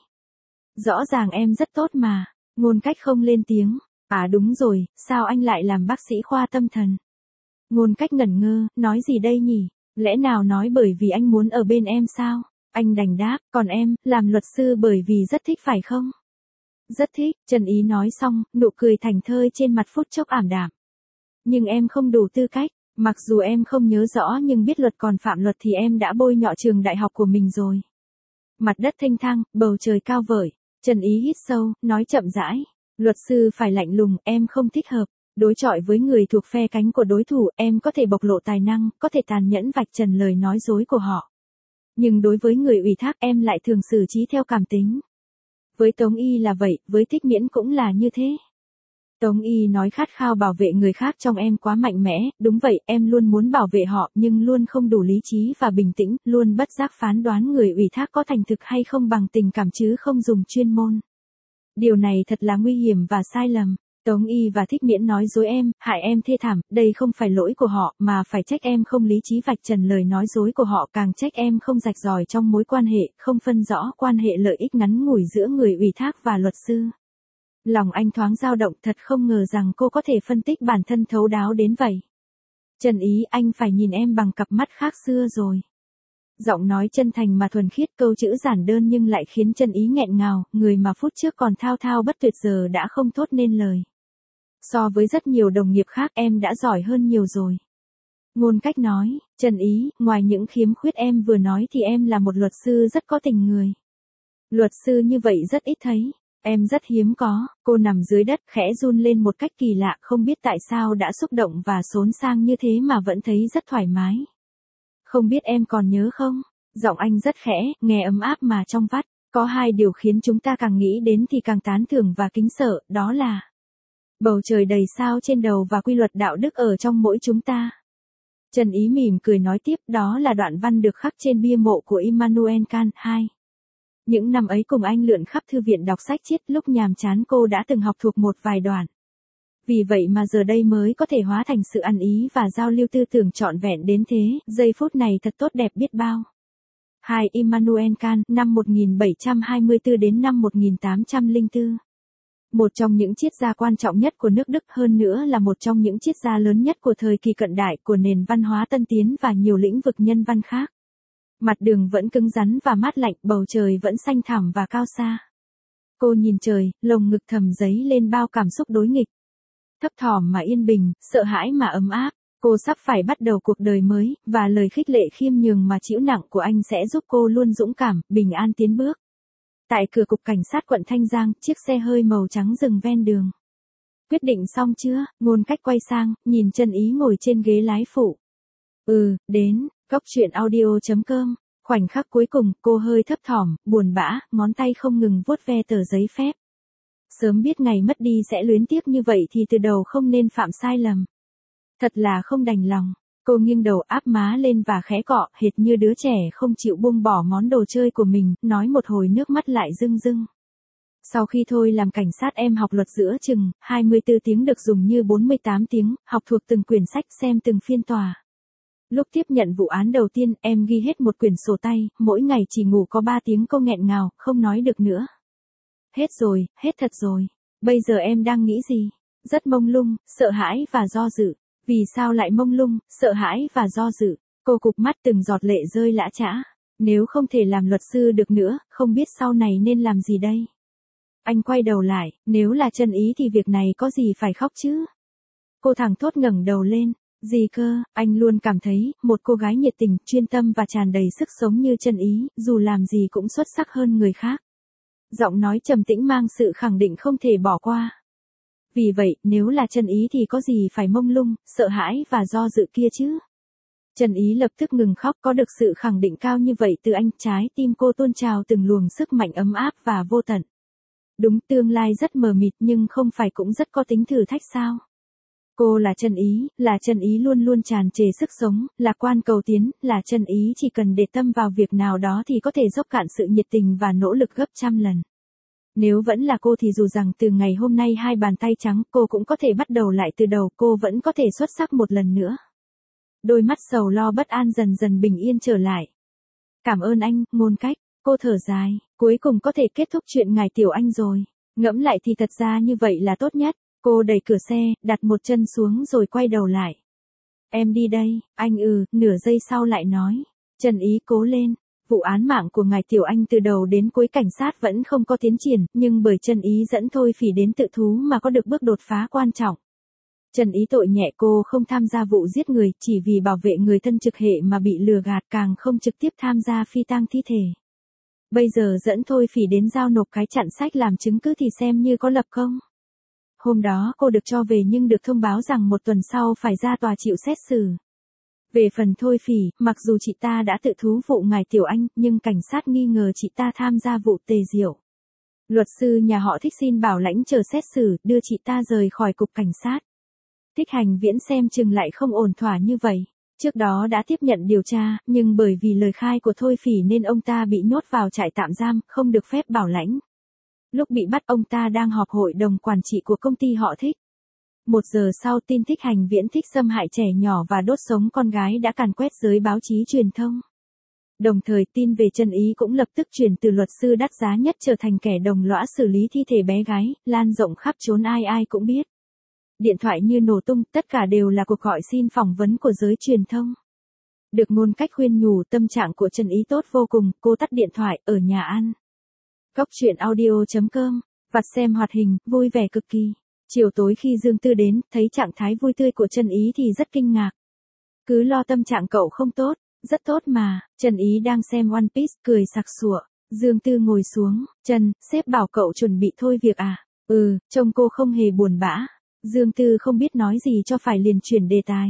Rõ ràng em rất tốt mà, Ngôn Cách không lên tiếng. À đúng rồi, sao anh lại làm bác sĩ khoa tâm thần? Ngôn Cách ngẩn ngơ, nói gì đây nhỉ? Lẽ nào nói bởi vì anh muốn ở bên em sao? Anh đành đáp, còn em, làm luật sư bởi vì rất thích phải không? Rất thích, Trần Ý nói xong, nụ cười thành thơi trên mặt phút chốc ảm đạm. Nhưng em không đủ tư cách, mặc dù em không nhớ rõ nhưng biết luật còn phạm luật thì em đã bôi nhọ trường đại học của mình rồi. Mặt đất thênh thang, bầu trời cao vời. Trần Ý hít sâu, nói chậm rãi. Luật sư phải lạnh lùng, em không thích hợp. Đối chọi với người thuộc phe cánh của đối thủ, em có thể bộc lộ tài năng, có thể tàn nhẫn vạch trần lời nói dối của họ. Nhưng đối với người ủy thác em lại thường xử trí theo cảm tính. Với Tống Y là vậy, với Thích Miễn cũng là như thế. Tống Y nói khát khao bảo vệ người khác trong em quá mạnh mẽ, đúng vậy, em luôn muốn bảo vệ họ, nhưng luôn không đủ lý trí và bình tĩnh, luôn bất giác phán đoán người ủy thác có thành thực hay không bằng tình cảm chứ không dùng chuyên môn. Điều này thật là nguy hiểm và sai lầm. Tống Y và Thích Miễn nói dối em, hại em thê thảm, đây không phải lỗi của họ, mà phải trách em không lý trí vạch trần lời nói dối của họ, càng trách em không rạch ròi trong mối quan hệ, không phân rõ quan hệ lợi ích ngắn ngủi giữa người ủy thác và luật sư. Lòng anh thoáng dao động, thật không ngờ rằng cô có thể phân tích bản thân thấu đáo đến vậy. Trần Ý, anh phải nhìn em bằng cặp mắt khác xưa rồi. Giọng nói chân thành mà thuần khiết, câu chữ giản đơn nhưng lại khiến Trần Ý nghẹn ngào, người mà phút trước còn thao thao bất tuyệt giờ đã không thốt nên lời. So với rất nhiều đồng nghiệp khác em đã giỏi hơn nhiều rồi. Ngôn Cách nói, Trần Ý, ngoài những khiếm khuyết em vừa nói thì em là một luật sư rất có tình người. Luật sư như vậy rất ít thấy. Em rất hiếm có. Cô nằm dưới đất khẽ run lên một cách kỳ lạ, không biết tại sao đã xúc động và xốn sang như thế mà vẫn thấy rất thoải mái. Không biết em còn nhớ không? Giọng anh rất khẽ, nghe ấm áp mà trong vắt. Có hai điều khiến chúng ta càng nghĩ đến thì càng tán thưởng và kính sợ, đó là Bầu trời đầy sao trên đầu và quy luật đạo đức ở trong mỗi chúng ta. Trần Ý mỉm cười nói tiếp, đó là đoạn văn được khắc trên bia mộ của Immanuel Kant. hai. Những năm ấy cùng anh lượn khắp thư viện đọc sách triết, lúc nhàm chán cô đã từng học thuộc một vài đoạn. Vì vậy mà giờ đây mới có thể hóa thành sự ăn ý và giao lưu tư tưởng trọn vẹn đến thế, giây phút này thật tốt đẹp biết bao. hai. Immanuel Kant, năm một nghìn bảy trăm hai mươi tư đến năm một nghìn tám trăm lẻ bốn. Một trong những triết gia quan trọng nhất của nước Đức, hơn nữa là một trong những triết gia lớn nhất của thời kỳ cận đại, của nền văn hóa tân tiến và nhiều lĩnh vực nhân văn khác. Mặt đường vẫn cứng rắn và mát lạnh, bầu trời vẫn xanh thẳm và cao xa. Cô nhìn trời, lồng ngực thầm dấy lên bao cảm xúc đối nghịch. Thấp thỏm mà yên bình, sợ hãi mà ấm áp. Cô sắp phải bắt đầu cuộc đời mới, và lời khích lệ khiêm nhường mà chịu nặng của anh sẽ giúp cô luôn dũng cảm, bình an tiến bước. Tại cửa cục cảnh sát quận Thanh Giang, chiếc xe hơi màu trắng dừng ven đường. Quyết định xong chưa? Ngôn Cách quay sang, nhìn Trân Ý ngồi trên ghế lái phụ. Ừ, đến, Cóc truyện audio chấm com. Khoảnh khắc cuối cùng, cô hơi thấp thỏm, buồn bã, ngón tay không ngừng vuốt ve tờ giấy phép. Sớm biết ngày mất đi sẽ luyến tiếc như vậy thì từ đầu không nên phạm sai lầm. Thật là không đành lòng. Cô nghiêng đầu áp má lên và khẽ cọ, hệt như đứa trẻ không chịu buông bỏ món đồ chơi của mình, nói một hồi nước mắt lại rưng rưng. Sau khi thôi làm cảnh sát em học luật giữa chừng, hai mươi tư tiếng được dùng như bốn mươi tám tiếng, học thuộc từng quyển sách, xem từng phiên tòa. Lúc tiếp nhận vụ án đầu tiên, em ghi hết một quyển sổ tay, mỗi ngày chỉ ngủ có ba tiếng, cô nghẹn ngào, không nói được nữa. Hết rồi, hết thật rồi. Bây giờ em đang nghĩ gì? Rất mông lung, sợ hãi và do dự. Vì sao lại mông lung, sợ hãi và do dự? Cô cụp mắt, từng giọt lệ rơi lã chã. Nếu không thể làm luật sư được nữa, không biết sau này nên làm gì đây? Anh quay đầu lại, nếu là Trân Ý thì việc này có gì phải khóc chứ? Cô thẳng thốt ngẩng đầu lên. Gì cơ? Anh luôn cảm thấy, một cô gái nhiệt tình, chuyên tâm và tràn đầy sức sống như Trân Ý, dù làm gì cũng xuất sắc hơn người khác. Giọng nói trầm tĩnh mang sự khẳng định không thể bỏ qua. Vì vậy, nếu là Trân Ý thì có gì phải mông lung, sợ hãi và do dự kia chứ? Trân Ý lập tức ngừng khóc, có được sự khẳng định cao như vậy từ anh, trái tim cô tuôn trào từng luồng sức mạnh ấm áp và vô tận. Đúng, tương lai rất mờ mịt nhưng không phải cũng rất có tính thử thách sao? Cô là Trân Ý, là Trân Ý luôn luôn tràn trề sức sống, lạc quan cầu tiến, là Trân Ý chỉ cần để tâm vào việc nào đó thì có thể dốc cạn sự nhiệt tình và nỗ lực gấp trăm lần. Nếu vẫn là cô thì dù rằng từ ngày hôm nay hai bàn tay trắng, cô cũng có thể bắt đầu lại từ đầu, cô vẫn có thể xuất sắc một lần nữa. Đôi mắt sầu lo bất an dần dần bình yên trở lại. Cảm ơn anh, Ngôn Cách, cô thở dài, cuối cùng có thể kết thúc chuyện ngài Tiểu Anh rồi. Ngẫm lại thì thật ra như vậy là tốt nhất. Cô đẩy cửa xe, đặt một chân xuống rồi quay đầu lại. Em đi đây, anh ừ, nửa giây sau lại nói. Trân Ý cố lên. Vụ án mạng của ngài Tiểu Anh từ đầu đến cuối cảnh sát vẫn không có tiến triển, nhưng bởi Trân Ý dẫn Thôi Phỉ đến tự thú mà có được bước đột phá quan trọng. Trân Ý tội nhẹ, cô không tham gia vụ giết người, chỉ vì bảo vệ người thân trực hệ mà bị lừa gạt, càng không trực tiếp tham gia phi tang thi thể. Bây giờ dẫn Thôi Phỉ đến giao nộp cái chặn sách làm chứng cứ thì xem như có lập công. Hôm đó cô được cho về nhưng được thông báo rằng một tuần sau phải ra tòa chịu xét xử. Về phần Thôi Phỉ, mặc dù chị ta đã tự thú vụ ngài Tiểu Anh, nhưng cảnh sát nghi ngờ chị ta tham gia vụ Tề Diệu. Luật sư nhà họ Thích xin bảo lãnh chờ xét xử, đưa chị ta rời khỏi cục cảnh sát. Thích Hành Viễn xem chừng lại không ổn thỏa như vậy. Trước đó đã tiếp nhận điều tra, nhưng bởi vì lời khai của Thôi Phỉ nên ông ta bị nhốt vào trại tạm giam, không được phép bảo lãnh. Lúc bị bắt ông ta đang họp hội đồng quản trị của công ty họ Thích. Một giờ sau tin Thích Hành Viễn thích xâm hại trẻ nhỏ và đốt sống con gái đã càn quét giới báo chí truyền thông. Đồng thời tin về Trân Ý cũng lập tức chuyển từ luật sư đắt giá nhất trở thành kẻ đồng lõa xử lý thi thể bé gái, lan rộng khắp chốn ai ai cũng biết. Điện thoại như nổ tung, tất cả đều là cuộc gọi xin phỏng vấn của giới truyền thông. Được Ngôn Cách khuyên nhủ, tâm trạng của Trân Ý tốt vô cùng, cô tắt điện thoại, ở nhà ăn. Cóc truyện audio chấm com, vặt xem hoạt hình, vui vẻ cực kỳ. Chiều tối khi Dương Tư đến, thấy trạng thái vui tươi của Trân Ý thì rất kinh ngạc. Cứ lo tâm trạng cậu không tốt, rất tốt mà. Trân Ý đang xem One Piece, cười sặc sụa. Dương Tư ngồi xuống, Trân, sếp bảo cậu chuẩn bị thôi việc à? Ừ, trông cô không hề buồn bã. Dương Tư không biết nói gì cho phải liền chuyển đề tài.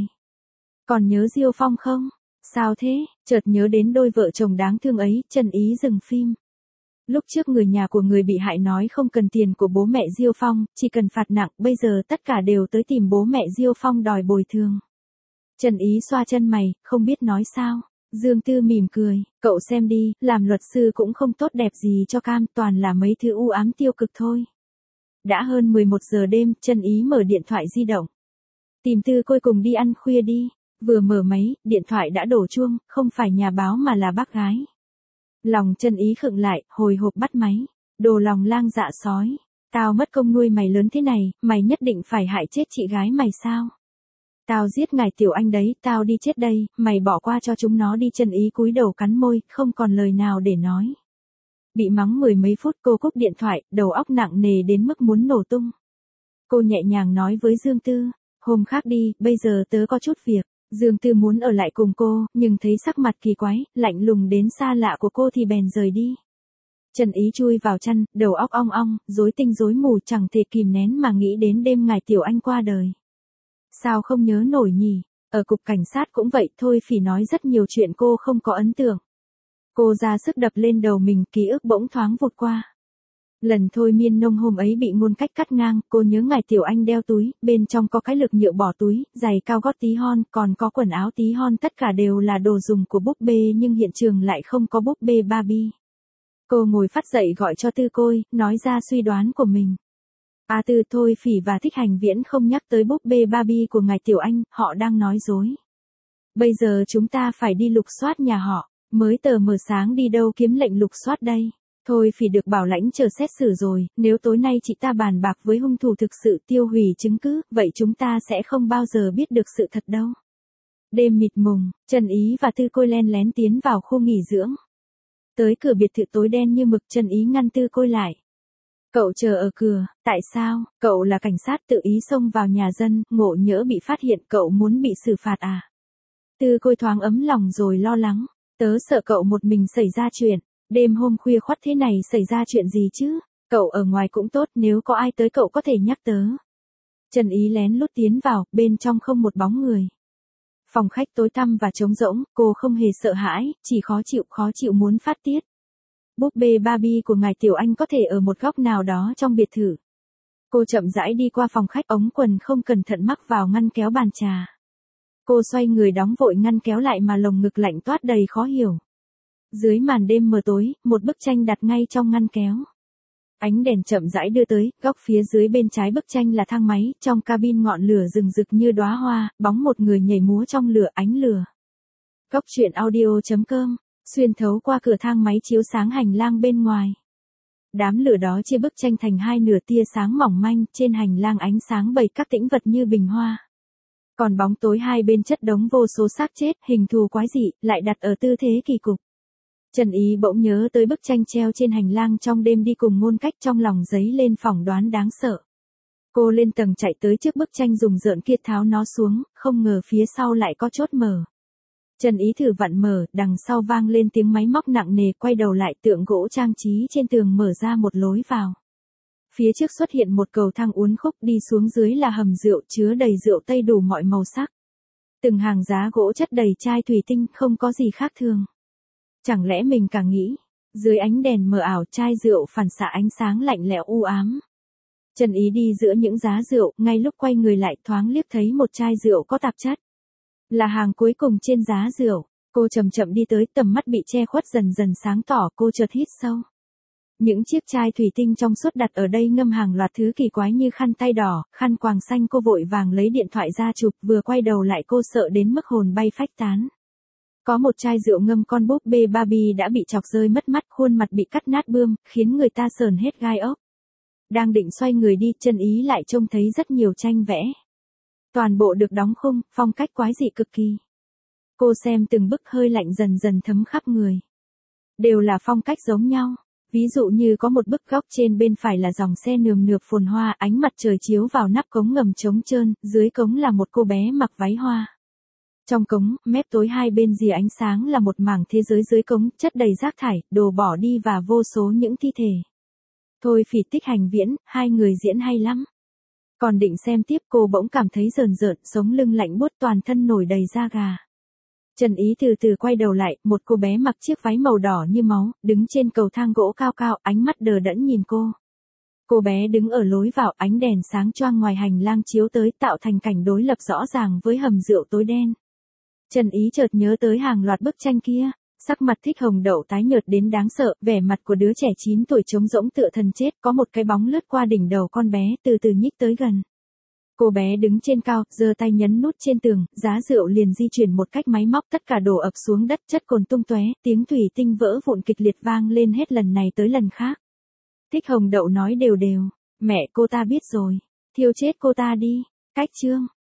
Còn nhớ Diêu Phong không? Sao thế? Chợt nhớ đến đôi vợ chồng đáng thương ấy, Trân Ý dừng phim. Lúc trước người nhà của người bị hại nói không cần tiền của bố mẹ Diêu Phong, chỉ cần phạt nặng, bây giờ tất cả đều tới tìm bố mẹ Diêu Phong đòi bồi thường. Trần Ý xoa chân mày, không biết nói sao. Dương Tư mỉm cười, cậu xem đi, làm luật sư cũng không tốt đẹp gì cho cam, toàn là mấy thứ u ám tiêu cực thôi. Đã hơn mười một giờ đêm, Trần Ý mở điện thoại di động. Tìm Tư Côi cùng đi ăn khuya đi. Vừa mở máy, điện thoại đã đổ chuông, không phải nhà báo mà là bác gái. Lòng Trần Ý khựng lại, hồi hộp bắt máy. Đồ lòng lang dạ sói. Tao mất công nuôi mày lớn thế này, mày nhất định phải hại chết chị gái mày sao? Tao giết ngài Tiểu Anh đấy, tao đi chết đây, mày bỏ qua cho chúng nó đi. Trần Ý cúi đầu cắn môi, không còn lời nào để nói. Bị mắng mười mấy phút cô cúp điện thoại, đầu óc nặng nề đến mức muốn nổ tung. Cô nhẹ nhàng nói với Dương Tư, hôm khác đi, bây giờ tớ có chút việc. Dương Tư muốn ở lại cùng cô, nhưng thấy sắc mặt kỳ quái, lạnh lùng đến xa lạ của cô thì bèn rời đi. Trần Ý chui vào chăn, đầu óc ong ong, rối tinh rối mù chẳng thể kìm nén mà nghĩ đến đêm ngài Tiểu Anh qua đời. Sao không nhớ nổi nhỉ? Ở cục cảnh sát cũng vậy thôi, Phỉ nói rất nhiều chuyện cô không có ấn tượng. Cô ra sức đập lên đầu mình, ký ức bỗng thoáng vụt qua. Lần thôi miên nông hôm ấy bị ngôn cách cắt ngang, cô nhớ ngài Tiểu Anh đeo túi, bên trong có cái lược nhựa bỏ túi, giày cao gót tí hon, còn có quần áo tí hon, tất cả đều là đồ dùng của búp bê nhưng hiện trường lại không có búp bê Barbie. Cô ngồi phát dậy gọi cho Tư Côi, nói ra suy đoán của mình. A Tư, Thôi Phỉ và Thích Hành Viễn không nhắc tới búp bê Barbie của ngài Tiểu Anh, họ đang nói dối. Bây giờ chúng ta phải đi lục soát nhà họ, mới tờ mờ sáng đi đâu kiếm lệnh lục soát đây. Thôi Phỉ được bảo lãnh chờ xét xử rồi, nếu tối nay chị ta bàn bạc với hung thủ thực sự tiêu hủy chứng cứ, vậy chúng ta sẽ không bao giờ biết được sự thật đâu. Đêm mịt mùng, Trần Ý và Tư Côi len lén tiến vào khu nghỉ dưỡng. Tới cửa biệt thự tối đen như mực, Trần Ý ngăn Tư Côi lại. Cậu chờ ở cửa, tại sao? Cậu là cảnh sát tự ý xông vào nhà dân, ngộ nhỡ bị phát hiện, cậu muốn bị xử phạt à? Tư Côi thoáng ấm lòng rồi lo lắng, tớ sợ cậu một mình xảy ra chuyện. Đêm hôm khuya khoắt thế này xảy ra chuyện gì chứ? Cậu ở ngoài cũng tốt, nếu có ai tới cậu có thể nhắc tớ. Trần Ý lén lút tiến vào, bên trong không một bóng người. Phòng khách tối tăm và trống rỗng, cô không hề sợ hãi, chỉ khó chịu khó chịu muốn phát tiết. Búp bê Barbie của ngài Tiểu Anh có thể ở một góc nào đó trong biệt thự. Cô chậm rãi đi qua phòng khách, ống quần không cẩn thận mắc vào ngăn kéo bàn trà. Cô xoay người đóng vội ngăn kéo lại mà lồng ngực lạnh toát đầy khó hiểu. Dưới màn đêm mờ tối, một bức tranh đặt ngay trong ngăn kéo. Ánh đèn chậm rãi đưa tới, góc phía dưới bên trái bức tranh là thang máy, trong cabin ngọn lửa rừng rực như đóa hoa, bóng một người nhảy múa trong lửa, ánh lửa. Góc truyện audio chấm com, xuyên thấu qua cửa thang máy chiếu sáng hành lang bên ngoài. Đám lửa đó chia bức tranh thành hai nửa, tia sáng mỏng manh, trên hành lang ánh sáng bày các tĩnh vật như bình hoa. Còn bóng tối hai bên chất đống vô số xác chết, hình thù quái dị, lại đặt ở tư thế kỳ cục. Trần Ý bỗng nhớ tới bức tranh treo trên hành lang trong đêm đi cùng ngôn cách, trong lòng dấy lên phỏng đoán đáng sợ. Cô lên tầng chạy tới trước bức tranh dùng dợn kia tháo nó xuống, không ngờ phía sau lại có chốt mở. Trần Ý thử vặn mở, đằng sau vang lên tiếng máy móc nặng nề, quay đầu lại, tượng gỗ trang trí trên tường mở ra một lối vào. Phía trước xuất hiện một cầu thang uốn khúc, đi xuống dưới là hầm rượu chứa đầy rượu tây đủ mọi màu sắc. Từng hàng giá gỗ chất đầy chai thủy tinh, không có gì khác thường. Chẳng lẽ mình càng nghĩ, dưới ánh đèn mờ ảo chai rượu phản xạ ánh sáng lạnh lẽo u ám. Trần Ý đi giữa những giá rượu, ngay lúc quay người lại thoáng liếc thấy một chai rượu có tạp chất. Là hàng cuối cùng trên giá rượu, cô chậm chậm đi tới, tầm mắt bị che khuất dần dần sáng tỏ, cô chợt hít sâu. Những chiếc chai thủy tinh trong suốt đặt ở đây ngâm hàng loạt thứ kỳ quái như khăn tay đỏ, khăn quàng xanh, cô vội vàng lấy điện thoại ra chụp, vừa quay đầu lại cô sợ đến mức hồn bay phách tán. Có một chai rượu ngâm con búp bê Barbie đã bị chọc rơi mất mắt, khuôn mặt bị cắt nát bươm, khiến người ta sờn hết gai ốc. Đang định xoay người đi, Trần Ý lại trông thấy rất nhiều tranh vẽ. Toàn bộ được đóng khung, phong cách quái dị cực kỳ. Cô xem từng bức hơi lạnh dần dần thấm khắp người. Đều là phong cách giống nhau. Ví dụ như có một bức góc trên bên phải là dòng xe nườm nượp phồn hoa, ánh mặt trời chiếu vào nắp cống ngầm trống trơn, dưới cống là một cô bé mặc váy hoa. Trong cống, mép tối hai bên rìa ánh sáng là một mảng thế giới dưới cống, chất đầy rác thải, đồ bỏ đi và vô số những thi thể. Thôi Phỉ, Thích Hành Viễn, hai người diễn hay lắm. Còn định xem tiếp, cô bỗng cảm thấy rờn rợn, sống lưng lạnh buốt, toàn thân nổi đầy da gà. Trần Ý từ từ quay đầu lại, một cô bé mặc chiếc váy màu đỏ như máu, đứng trên cầu thang gỗ cao cao, ánh mắt đờ đẫn nhìn cô. Cô bé đứng ở lối vào, ánh đèn sáng choang ngoài hành lang chiếu tới, tạo thành cảnh đối lập rõ ràng với hầm rượu tối đen. Trần Ý chợt nhớ tới hàng loạt bức tranh kia, sắc mặt Thích Hồng Đậu tái nhợt đến đáng sợ, vẻ mặt của đứa trẻ chín tuổi trống rỗng tựa thần chết, có một cái bóng lướt qua đỉnh đầu con bé, từ từ nhích tới gần. Cô bé đứng trên cao, giơ tay nhấn nút trên tường, giá rượu liền di chuyển một cách máy móc, tất cả đổ ập xuống đất, chất cồn tung tóe, tiếng thủy tinh vỡ vụn kịch liệt vang lên hết lần này tới lần khác. Thích Hồng Đậu nói đều đều, mẹ cô ta biết rồi, thiêu chết cô ta đi, cách chương.